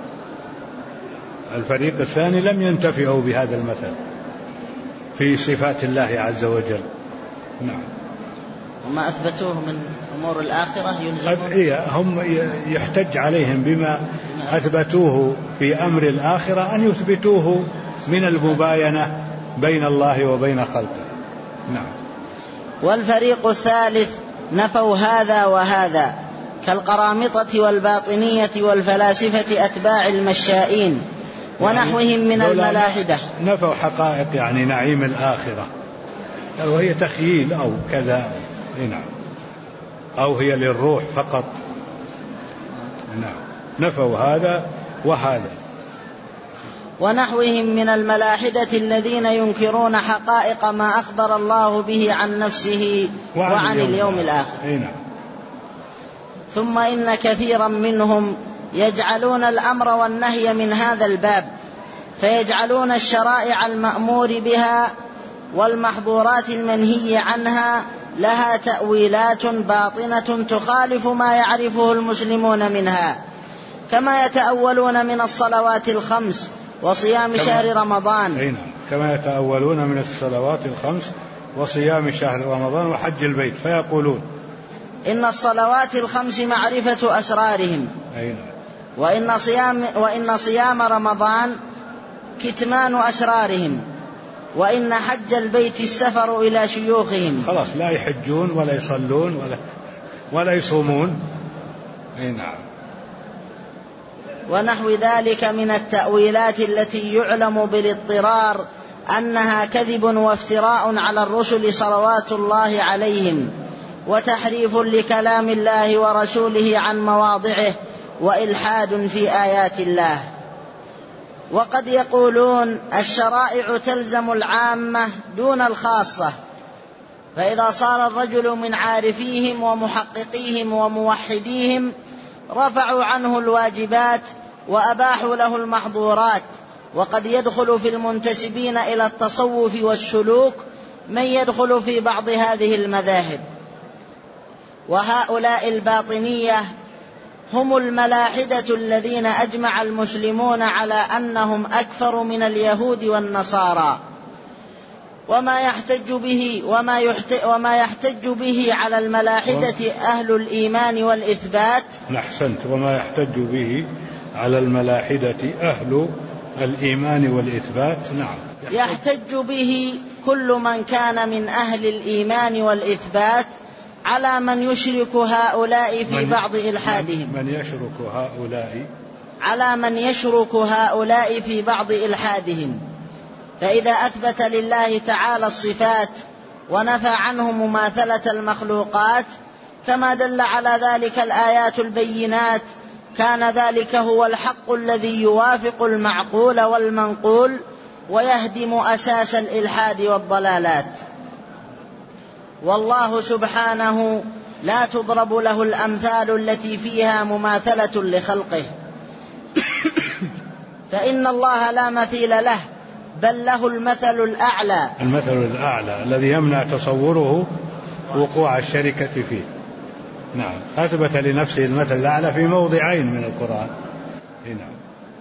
الفريق الثاني لم ينتفعوا بهذا المثل في صفات الله عز وجل. نعم.
وما أثبتوه من أمور الآخرة
يلزمون، هم يحتج عليهم بما أثبتوه في أمر الآخرة أن يثبتوه من المباينة بين الله وبين خلقه. نعم.
والفريق الثالث نفوا هذا وهذا، كالقرامطة والباطنية والفلاسفة أتباع المشائين ونحوهم من الملاحدة.
نفوا حقائق يعني نعيم الآخرة، وهي تخييل أو كذا. نعم. أو هي للروح فقط. نعم. نفوا هذا وهذا.
ونحوهم من الملاحدة الذين ينكرون حقائق ما أخبر الله به عن نفسه وعن اليوم الآخر.
نعم.
ثم إن كثيرا منهم يجعلون الأمر والنهي من هذا الباب، فيجعلون الشرائع المأمور بها والمحظورات المنهي عنها لها تأويلات باطنة تخالف ما يعرفه المسلمون منها، كما يتأولون من الصلوات الخمس وصيام شهر رمضان.
كما يتأولون من الصلوات الخمس وصيام شهر رمضان وحج البيت، فيقولون
إن الصلوات الخمس معرفة أسرارهم، وإن صيام رمضان كتمان أسرارهم، وإن حج البيت السفر إلى شيوخهم.
خلاص لا يحجون ولا يصلون ولا يصومون. نعم.
ونحو ذلك من التأويلات التي يعلم بالاضطرار أنها كذب وافتراء على الرسل صلوات الله عليهم، وتحريف لكلام الله ورسوله عن مواضعه، وإلحاد في آيات الله. وقد يقولون الشرائع تلزم العامة دون الخاصة، فإذا صار الرجل من عارفيهم ومحققيهم وموحديهم رفعوا عنه الواجبات وأباحوا له المحظورات. وقد يدخل في المنتسبين إلى التصوف والسلوك من يدخل في بعض هذه المذاهب، وهؤلاء الباطنية هم الملاحدة الذين أجمع المسلمون على أنهم أكثر من اليهود والنصارى. وما يحتج به على الملاحدة أهل الإيمان والإثبات.
أحسنت. وما يحتج به على الملاحدة أهل الإيمان والإثبات. نعم.
يحتج به كل من كان من أهل الإيمان والإثبات على من يشرك هؤلاء في بعض إلحادهم. على من يشرك هؤلاء في بعض إلحادهم. فإذا أثبت لله تعالى الصفات ونفى عنه مماثلة المخلوقات كما دل على ذلك الآيات البينات، كان ذلك هو الحق الذي يوافق المعقول والمنقول ويهدم أساس الإلحاد والضلالات. والله سبحانه لا تضرب له الأمثال التي فيها مماثلة لخلقه فإن الله لا مثيل له، بل له المثل الأعلى.
المثل الأعلى الذي يمنع تصوره وقوع الشركة فيه. نعم. أثبت لنفسه المثل الأعلى في موضعين من القرآن. نعم.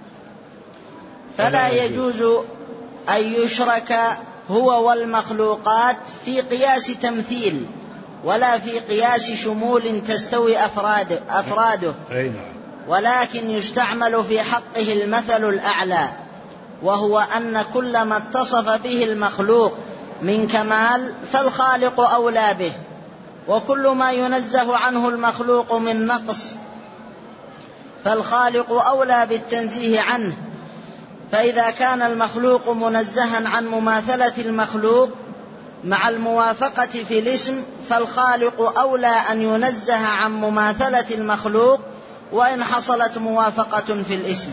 فلا يجوز أن يشرك هو والمخلوقات في قياس تمثيل ولا في قياس شمول تستوي أفراده، ولكن يستعمل في حقه المثل الأعلى، وهو أن كل ما اتصف به المخلوق من كمال فالخالق أولى به، وكل ما ينزه عنه المخلوق من نقص فالخالق أولى بالتنزيه عنه. فإذا كان المخلوق منزها عن مماثلة المخلوق مع الموافقة في الاسم فالخالق أولى أن ينزه عن مماثلة المخلوق وإن حصلت موافقة في الاسم.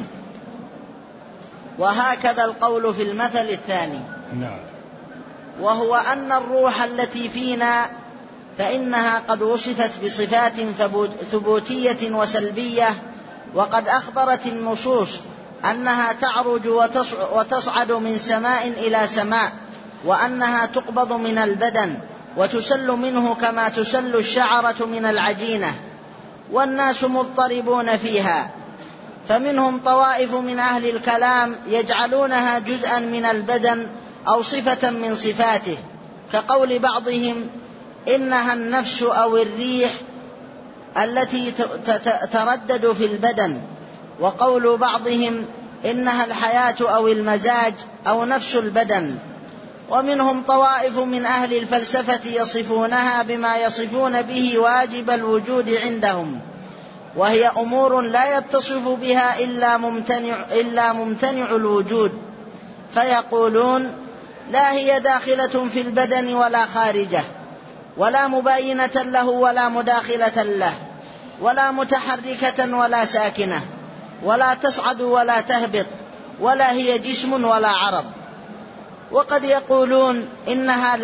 وهكذا القول في المثل الثاني. وهو أن الروح التي فينا فإنها قد وصفت بصفات ثبوتية وسلبية، وقد أخبرت النصوص أنها تعرج وتصعد من سماء إلى سماء، وأنها تقبض من البدن وتسل منه كما تسل الشعرة من العجينة، والناس مضطربون فيها. فمنهم طوائف من أهل الكلام يجعلونها جزءا من البدن أو صفة من صفاته، كقول بعضهم إنها النفس أو الريح التي تردد في البدن، وقول بعضهم إنها الحياة أو المزاج أو نفس البدن. ومنهم طوائف من أهل الفلسفة يصفونها بما يصفون به واجب الوجود عندهم، وهي أمور لا يتصف بها إلا ممتنع الوجود، فيقولون لا هي داخلة في البدن ولا خارجه، ولا مباينة له ولا مداخلة له، ولا متحركة ولا ساكنة، ولا تصعد ولا تهبط، ولا هي جسم ولا عرض. وقد يقولون إنها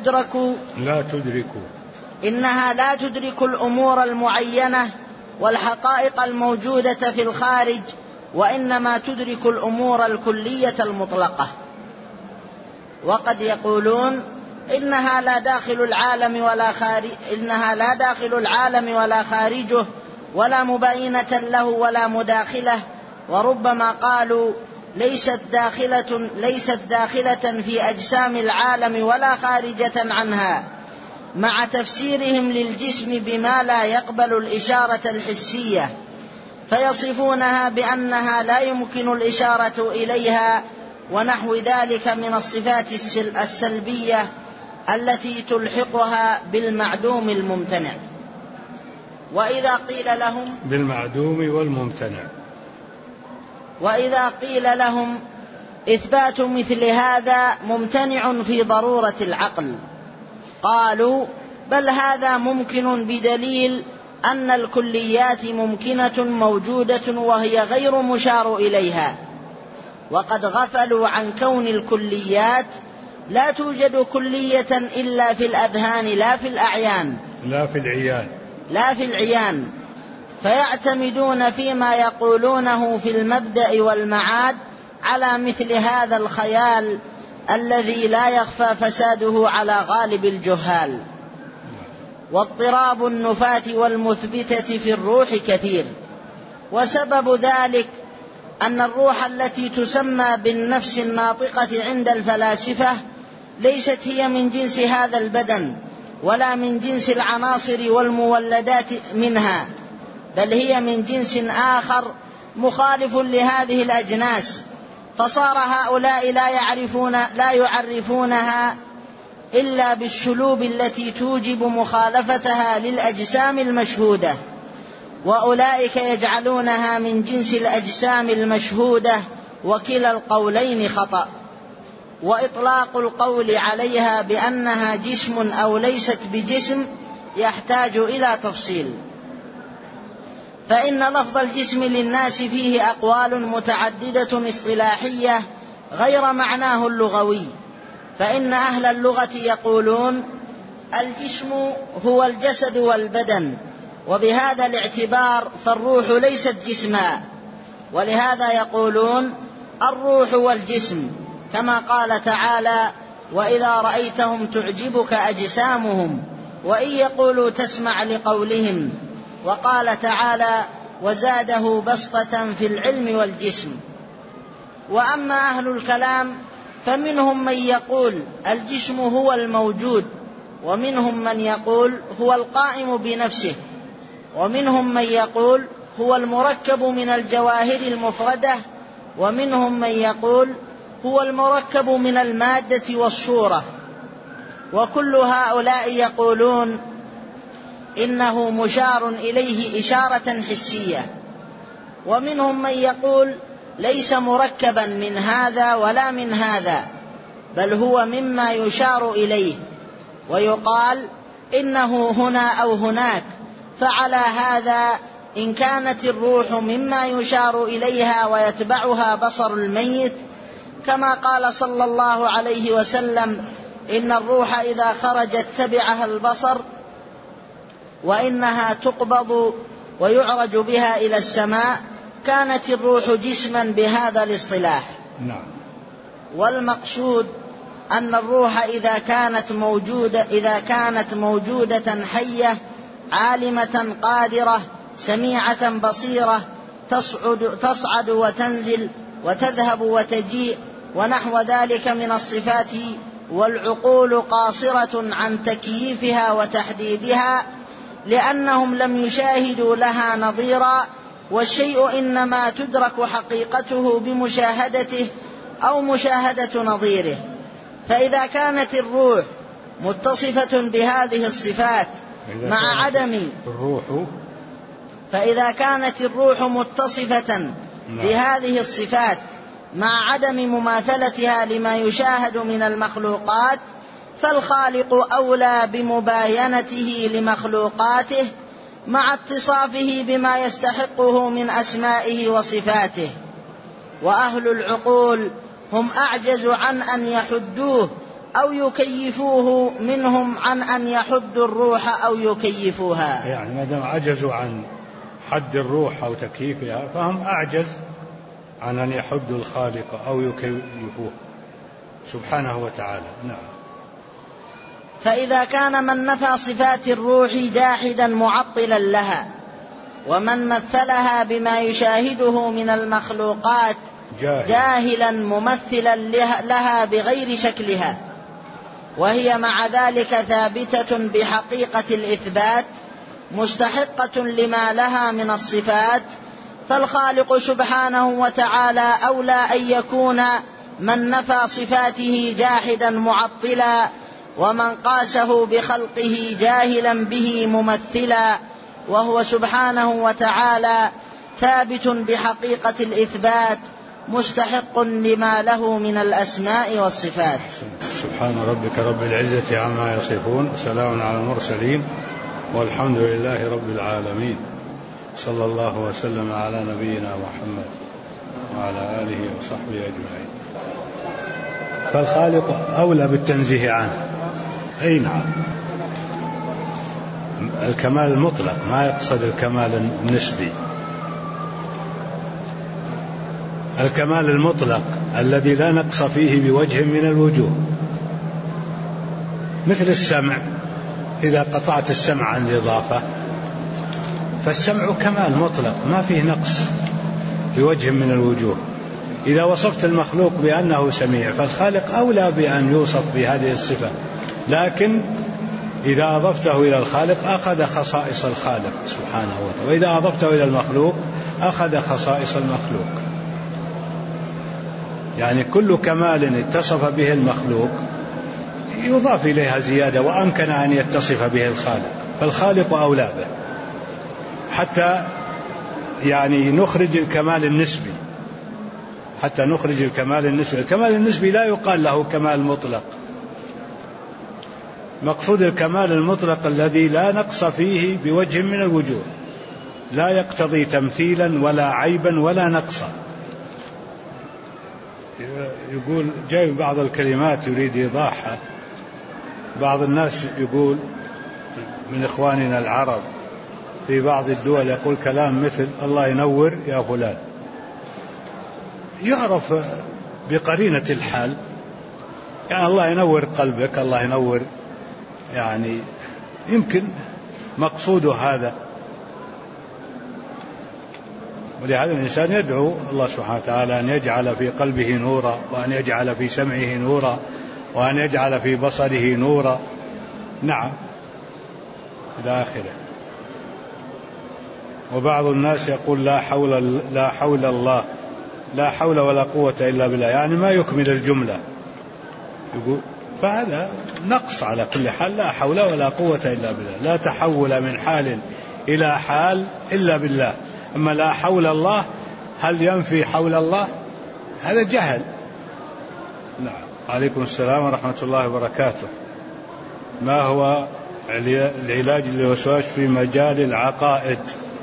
لا تدرك الأمور المعينة والحقائق الموجودة في الخارج، وإنما تدرك الأمور الكلية المطلقة. وقد يقولون إنها لا داخل العالم ولا خارجه، ولا مباينة له ولا مداخلة. وربما قالوا ليست داخلة في أجسام العالم ولا خارجة عنها، مع تفسيرهم للجسم بما لا يقبل الإشارة الحسية، فيصفونها بأنها لا يمكن الإشارة إليها، ونحو ذلك من الصفات السلبية التي تلحقها بالمعدوم الممتنع. وإذا قيل لهم
بالمعدوم والممتنع،
وإذا قيل لهم إثبات مثل هذا ممتنع في ضرورة العقل قالوا بل هذا ممكن بدليل أن الكليات ممكنة موجودة وهي غير مشار إليها، وقد غفلوا عن كون الكليات لا توجد كلية إلا في الأذهان لا في الأعيان لا في العيان، فيعتمدون فيما يقولونه في المبدأ والمعاد على مثل هذا الخيال الذي لا يخفى فساده على غالب الجهال. واضطراب النفاة والمثبتة في الروح كثير، وسبب ذلك أن الروح التي تسمى بالنفس الناطقة عند الفلاسفة ليست هي من جنس هذا البدن ولا من جنس العناصر والمولدات منها، بل هي من جنس آخر مخالف لهذه الأجناس، فصار هؤلاء لا يعرفونها إلا بالشلوب التي توجب مخالفتها للأجسام المشهودة، وأولئك يجعلونها من جنس الأجسام المشهودة، وكلا القولين خطأ. وإطلاق القول عليها بأنها جسم أو ليست بجسم يحتاج إلى تفصيل، فإن لفظ الجسم للناس فيه أقوال متعددة اصطلاحية غير معناه اللغوي، فإن أهل اللغة يقولون الجسم هو الجسد والبدن، وبهذا الاعتبار فالروح ليست جسما، ولهذا يقولون الروح والجسم، كما قال تعالى وإذا رأيتهم تعجبك أجسامهم وإن يقولوا تسمع لقولهم، وقال تعالى وزاده بسطة في العلم والجسم. وأما أهل الكلام فمنهم من يقول الجسم هو الموجود، ومنهم من يقول هو القائم بنفسه، ومنهم من يقول هو المركب من الجواهر المفردة، ومنهم من يقول هو المركب من المادة والصورة، وكل هؤلاء يقولون إنه مشار إليه إشارة حسية. ومنهم من يقول ليس مركبا من هذا ولا من هذا، بل هو مما يشار إليه، ويقال إنه هنا أو هناك، فعلى هذا إن كانت الروح مما يشار إليها ويتبعها بصر الميت، كما قال صلى الله عليه وسلم إن الروح إذا خرجت تبعها البصر، وإنها تقبض ويعرج بها إلى السماء، كانت الروح جسما بهذا الاصطلاح. والمقصود أن الروح إذا كانت موجودة حية عالمة قادرة سميعة بصيرة تصعد وتنزل وتذهب وتجيء ونحو ذلك من الصفات، والعقول قاصرة عن تكييفها وتحديدها، لأنهم لم يشاهدوا لها نظيرا، والشيء إنما تدرك حقيقته بمشاهدته أو مشاهدة نظيره. فإذا كانت الروح متصفة بهذه الصفات فإذا كانت الروح متصفة بهذه الصفات مع عدم مماثلتها لما يشاهد من المخلوقات، فالخالق أولى بمباينته لمخلوقاته مع اتصافه بما يستحقه من أسمائه وصفاته. وأهل العقول هم أعجز عن أن يحدوه أو يكيفوه منهم عن أن يحدوا الروح أو يكيفوها.
يعني ما دام عجزوا عن حد الروح أو تكييفها فهم أعجز عن أن يحدوا الخالق أو يكيفوه سبحانه وتعالى. نعم.
فإذا كان من نفى صفات الروح جاحدا معطلا لها، ومن مثلها بما يشاهده من المخلوقات جاهلا ممثلا لها بغير شكلها، وهي مع ذلك ثابتة بحقيقة الإثبات مستحقة لما لها من الصفات، فالخالق سبحانه وتعالى أولى أن يكون من نفى صفاته جاحدا معطلا، ومن قاسه بخلقه جاهلا به ممثلا، وهو سبحانه وتعالى ثابت بحقيقة الإثبات مستحق لما له من الأسماء والصفات.
سبحان ربك رب العزة عما يصفون، سلام على المرسلين، والحمد لله رب العالمين. صلى الله وسلم على نبينا محمد وعلى آله وصحبه أجمعين. فالخالق أولى بالتنزيه عنه. أي نعم، الكمال المطلق، ما يقصد الكمال النسبي. الكمال المطلق الذي لا نقص فيه بوجه من الوجوه، مثل السمع. إذا قطعت السمع عن الإضافة فالسمع كمال مطلق ما فيه نقص بوجه من الوجوه. إذا وصفت المخلوق بأنه سميع فالخالق أولى بأن يوصف بهذه الصفة، لكن إذا أضفته إلى الخالق أخذ خصائص الخالق سبحانه وتعالى، وإذا أضفته إلى المخلوق أخذ خصائص المخلوق. يعني كل كمال اتصف به المخلوق يضاف إليها زيادة، وأمكن أن يتصف به الخالق، فالخالق أولى به. حتى يعني نخرج الكمال النسبي، الكمال النسبي لا يقال له كمال مطلق. مقصود الكمال المطلق الذي لا نقص فيه بوجه من الوجوه، لا يقتضي تمثيلا ولا عيبا ولا نقصا. يقول جاي بعض الكلمات يريد إيضاحها. بعض الناس يقول من إخواننا العرب في بعض الدول يقول كلام مثل الله ينور يا فلان، يعرف بقرينة الحال، يعني الله ينور قلبك، الله ينور، يعني يمكن مقصوده هذا. ولهذا الإنسان يدعو الله سبحانه وتعالى أن يجعل في قلبه نورا، وأن يجعل في سمعه نورا، وأن يجعل في بصره نورا. نعم إلى آخره. وبعض الناس يقول لا حول الله، لا حول ولا قوة إلا بالله، يعني ما يكمل الجملة. يقول فهذا نقص على كل حال. لا حول ولا قوة إلا بالله، لا تحول من حال إلى حال إلا بالله. أما لا حول الله هل ينفي حول الله؟ هذا جهل. نعم. عليكم السلام ورحمة الله وبركاته. ما هو العلاج للوسواس في مجال العقائد؟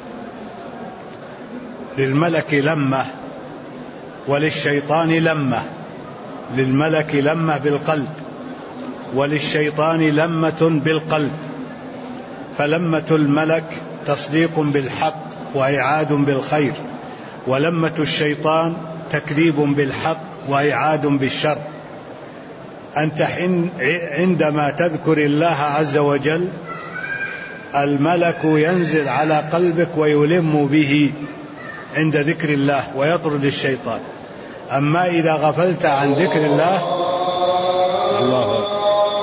للملك لمة وللشيطان لمة. للملك لمة بالقلب، وللشيطان لمة بالقلب. فلمة الملك تصديق بالحق وإعاد بالخير، ولمة الشيطان تكذيب بالحق وإعاد بالشر. أنت عندما تذكر الله عز وجل الملك ينزل على قلبك ويلم به عند ذكر الله ويطرد الشيطان. أما إذا غفلت عن ذكر الله، الله أكبر.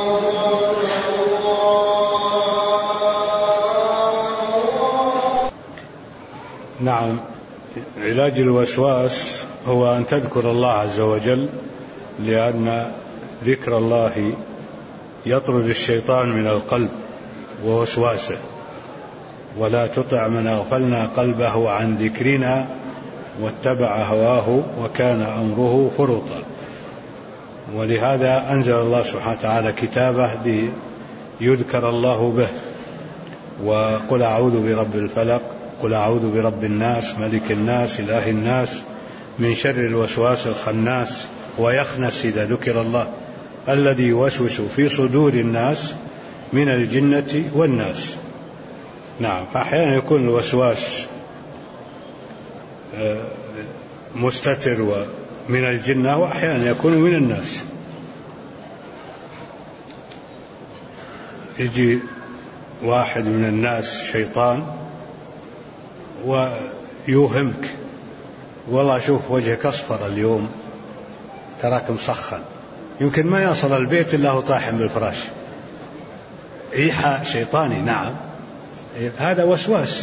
نعم، علاج الوسواس هو أن تذكر الله عز وجل، لأن ذكر الله يطرد الشيطان من القلب ووسواسه. ولا تطع من أغفلنا قلبه عن ذكرنا واتبع هواه وكان أمره فرطا. ولهذا أنزل الله سبحانه وتعالى كتابه ليذكر الله به. وقل أعوذ برب الفلق، قل أعوذ برب الناس، ملك الناس، إله الناس، من شر الوسواس الخناس. ويخنس إذا ذكر الله، الذي يوسوس في صدور الناس من الجنة والناس. نعم. فأحيانا يكون الوسواس مستتر ومن الجنة، وأحيانا يكون من الناس. يجي واحد من الناس شيطان ويوهمك، والله شوف وجهك أصفر اليوم، تراك مسخن، يمكن ما يصل البيت إلا هو طاحن بالفراش. إيحاء شيطاني. نعم، هذا وسواس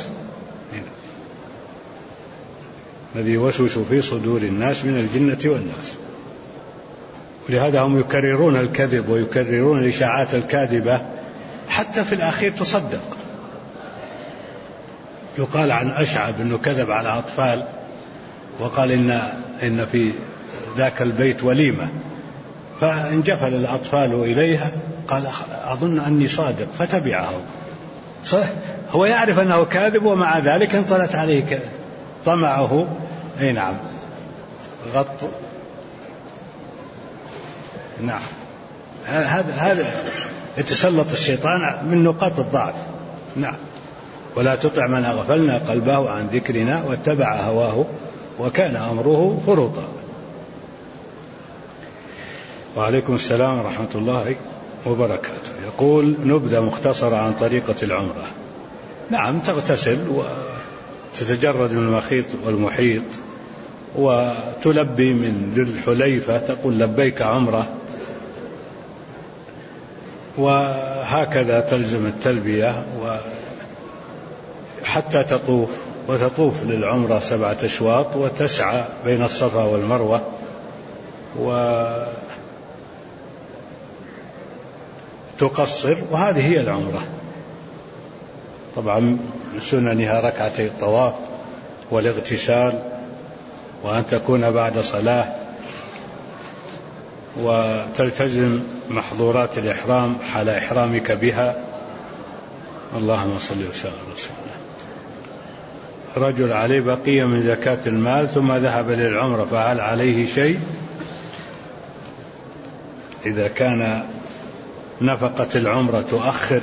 الذي يوسوس في صدور الناس من الجنة والناس. ولهذا هم يكررون الكذب ويكررون الإشاعات الكاذبة حتى في الأخير تصدق. يقال عن أشعب أنه كذب على أطفال وقال إن في ذاك البيت وليمة، فانجفل الأطفال إليها، قال أظن أني صادق، فتبعه. صح، هو يعرف أنه كاذب ومع ذلك انطلت عليه طمعه. أي نعم، غط. نعم، هذا يتسلط الشيطان من نقاط الضعف. نعم، ولا تطع من أغفلنا قلبه عن ذكرنا واتبع هواه وكان أمره فرطا. وعليكم السلام ورحمة الله وبركاته. يقول نبذة مختصرة عن طريقة العمرة. نعم، تغتسل وتتجرد من المخيط والمحيط وتلبي من ذي الحليفة، تقول لبيك عمرة، وهكذا تلزم التلبية حتى تطوف للعمرة 7 أشواط وتسعى بين الصفا والمروة وتقصر، وهذه هي العمرة. طبعا من سننها ركعتي الطواف والاغتسال، وأن تكون بعد صلاة، وتلتزم محظورات الإحرام حال إحرامك بها. اللهم صل وسلم على رسول الله. رجل عليه بقية من زكاة المال ثم ذهب للعمرة، فهل عليه شيء؟ إذا كان نفقة العمرة تؤخر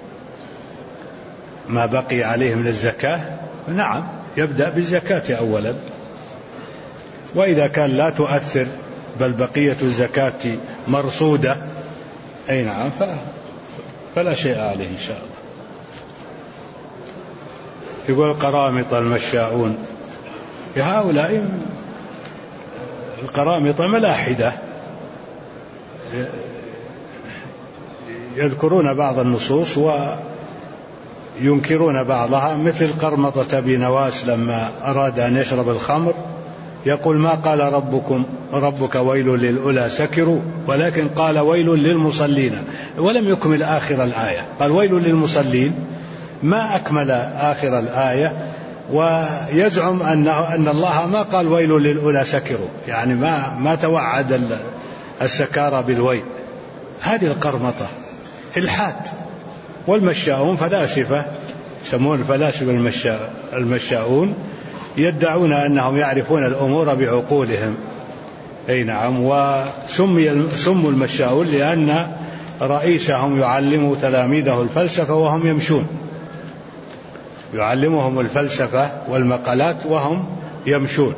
ما بقي عليه من الزكاة، نعم يبدأ بالزكاة أولا، وإذا كان لا تؤثر بل بقية الزكاة مرصودة، أي نعم، فلا شيء عليه إن شاء الله. يقول القرامطة المشاؤون، هؤلاء القرامطة ملاحدة، يذكرون بعض النصوص وينكرون بعضها، مثل قرمطة بنواس لما أراد أن يشرب الخمر يقول ما قال ربك ويل للأولى سكروا، ولكن قال ويل للمصلين، ولم يكمل آخر الآية، قال ويل للمصلين، ما أكمل آخر الآية، ويزعم أن الله ما قال ويل للأولى سكروا، يعني ما توعد السكارى بالويل. هذه القرمطة إلحاد. والمشاؤون فلاسفة، يسمون الفلاسفة المشاؤون، يدعون أنهم يعرفون الأمور بعقولهم. أي نعم، وسموا المشاؤون لأن رئيسهم يعلم تلاميذه الفلسفة وهم يمشون، يعلمهم الفلسفة والمقالات وهم يمشون،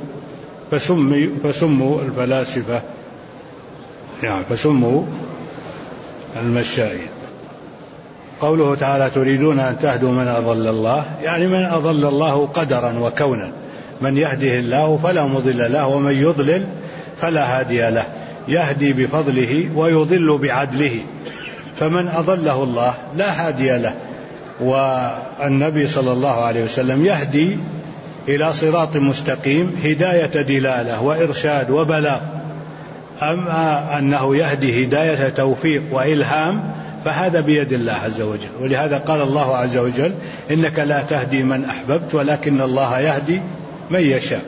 فسموا الفلاسفة، يعني فسموا المشائين. قوله تعالى تريدون أن تهدوا من أضل الله، يعني من أضل الله قدرا وكونا، من يهده الله فلا مضل له ومن يضلل فلا هادي له، يهدي بفضله ويضل بعدله، فمن أضله الله لا هادي له. والنبي صلى الله عليه وسلم يهدي إلى صراط مستقيم هداية دلالة وإرشاد وبلاغ، أما أنه يهدي هداية توفيق وإلهام فهذا بيد الله عز وجل. ولهذا قال الله عز وجل إنك لا تهدي من أحببت ولكن الله يهدي من يشاء.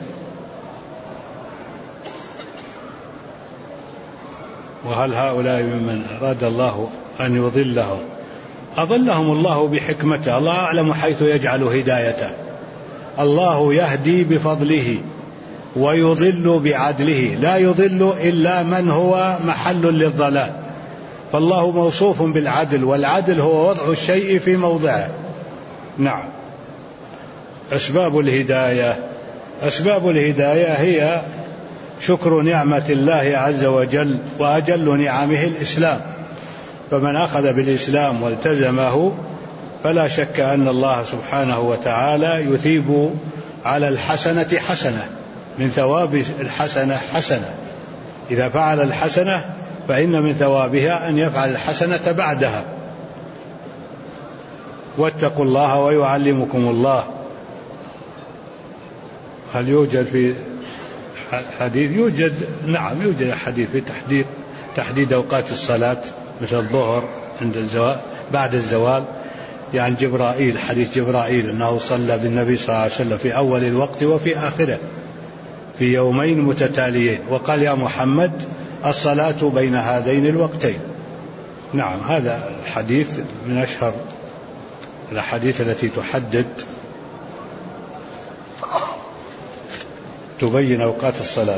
وهل هؤلاء ممن أراد الله أن يضلهم؟ أضلهم الله بحكمته، الله أعلم حيث يجعل هدايته. الله يهدي بفضله ويضل بعدله، لا يضل إلا من هو محل للضلال، فالله موصوف بالعدل، والعدل هو وضع الشيء في موضعه. نعم. أسباب الهداية هي شكر نعمة الله عز وجل، وأجل نعمه الإسلام، فمن أخذ بالإسلام والتزمه فلا شك أن الله سبحانه وتعالى يثيب على الحسنة حسنة، من ثواب الحسنة حسنة، إذا فعل الحسنة فإن من ثوابها أن يفعل الحسنة بعدها. واتقوا الله ويعلمكم الله. هل يوجد في حديث؟ يوجد، نعم يوجد حديث في تحديد أوقات الصلاة، مثل الظهر عند الزوال، بعد الزوال، يعني جبرائيل، حديث جبرائيل أنه صلى بالنبي صلى الله عليه وسلم في أول الوقت وفي آخره في يومين متتاليين، وقال يا محمد الصلاة بين هذين الوقتين. نعم، هذا الحديث من أشهر الأحاديث التي تبين أوقات الصلاة.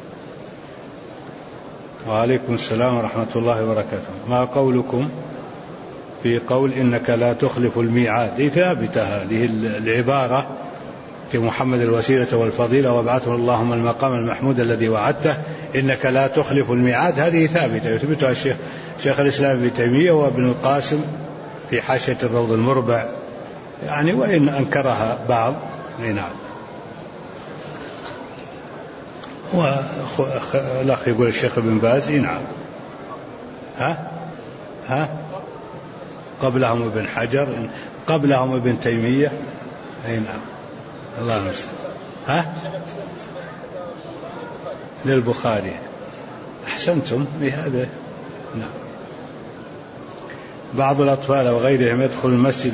وعليكم السلام ورحمة الله وبركاته. ما قولكم في قول إنك لا تخلف الميعاد؟ ثابتة هذه العبارة في محمد الوسيلة والفضيلة وابعثه اللهم المقام المحمود الذي وعدته، إنك لا تخلف الميعاد، هذه ثابتة يثبتها شيخ الإسلام ابن تيمية وابن القاسم في حاشية الروض المربع، يعني وإن أنكرها بعض. نعم. والأخ يقول الشيخ ابن باز. نعم. قبلهم ابن حجر، قبلهم ابن تيمية. نعم. الله المستعان. للبخاري. أحسنتم بهذا. نعم. بعض الأطفال وغيرهم يدخل المسجد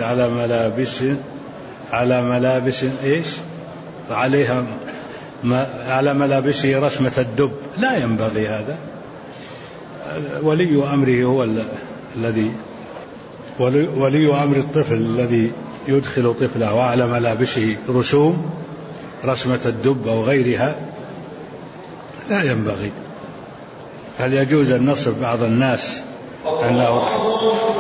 على ملابس إيش؟ عليها على ملابسه رسمة الدب. لا ينبغي هذا. ولي أمره هو الذي ولي أمر الطفل الذي يدخل طفله وعلى ملابسه رسمة الدب أو غيرها، لا ينبغي. هل يجوز أن نصف بعض الناس أنه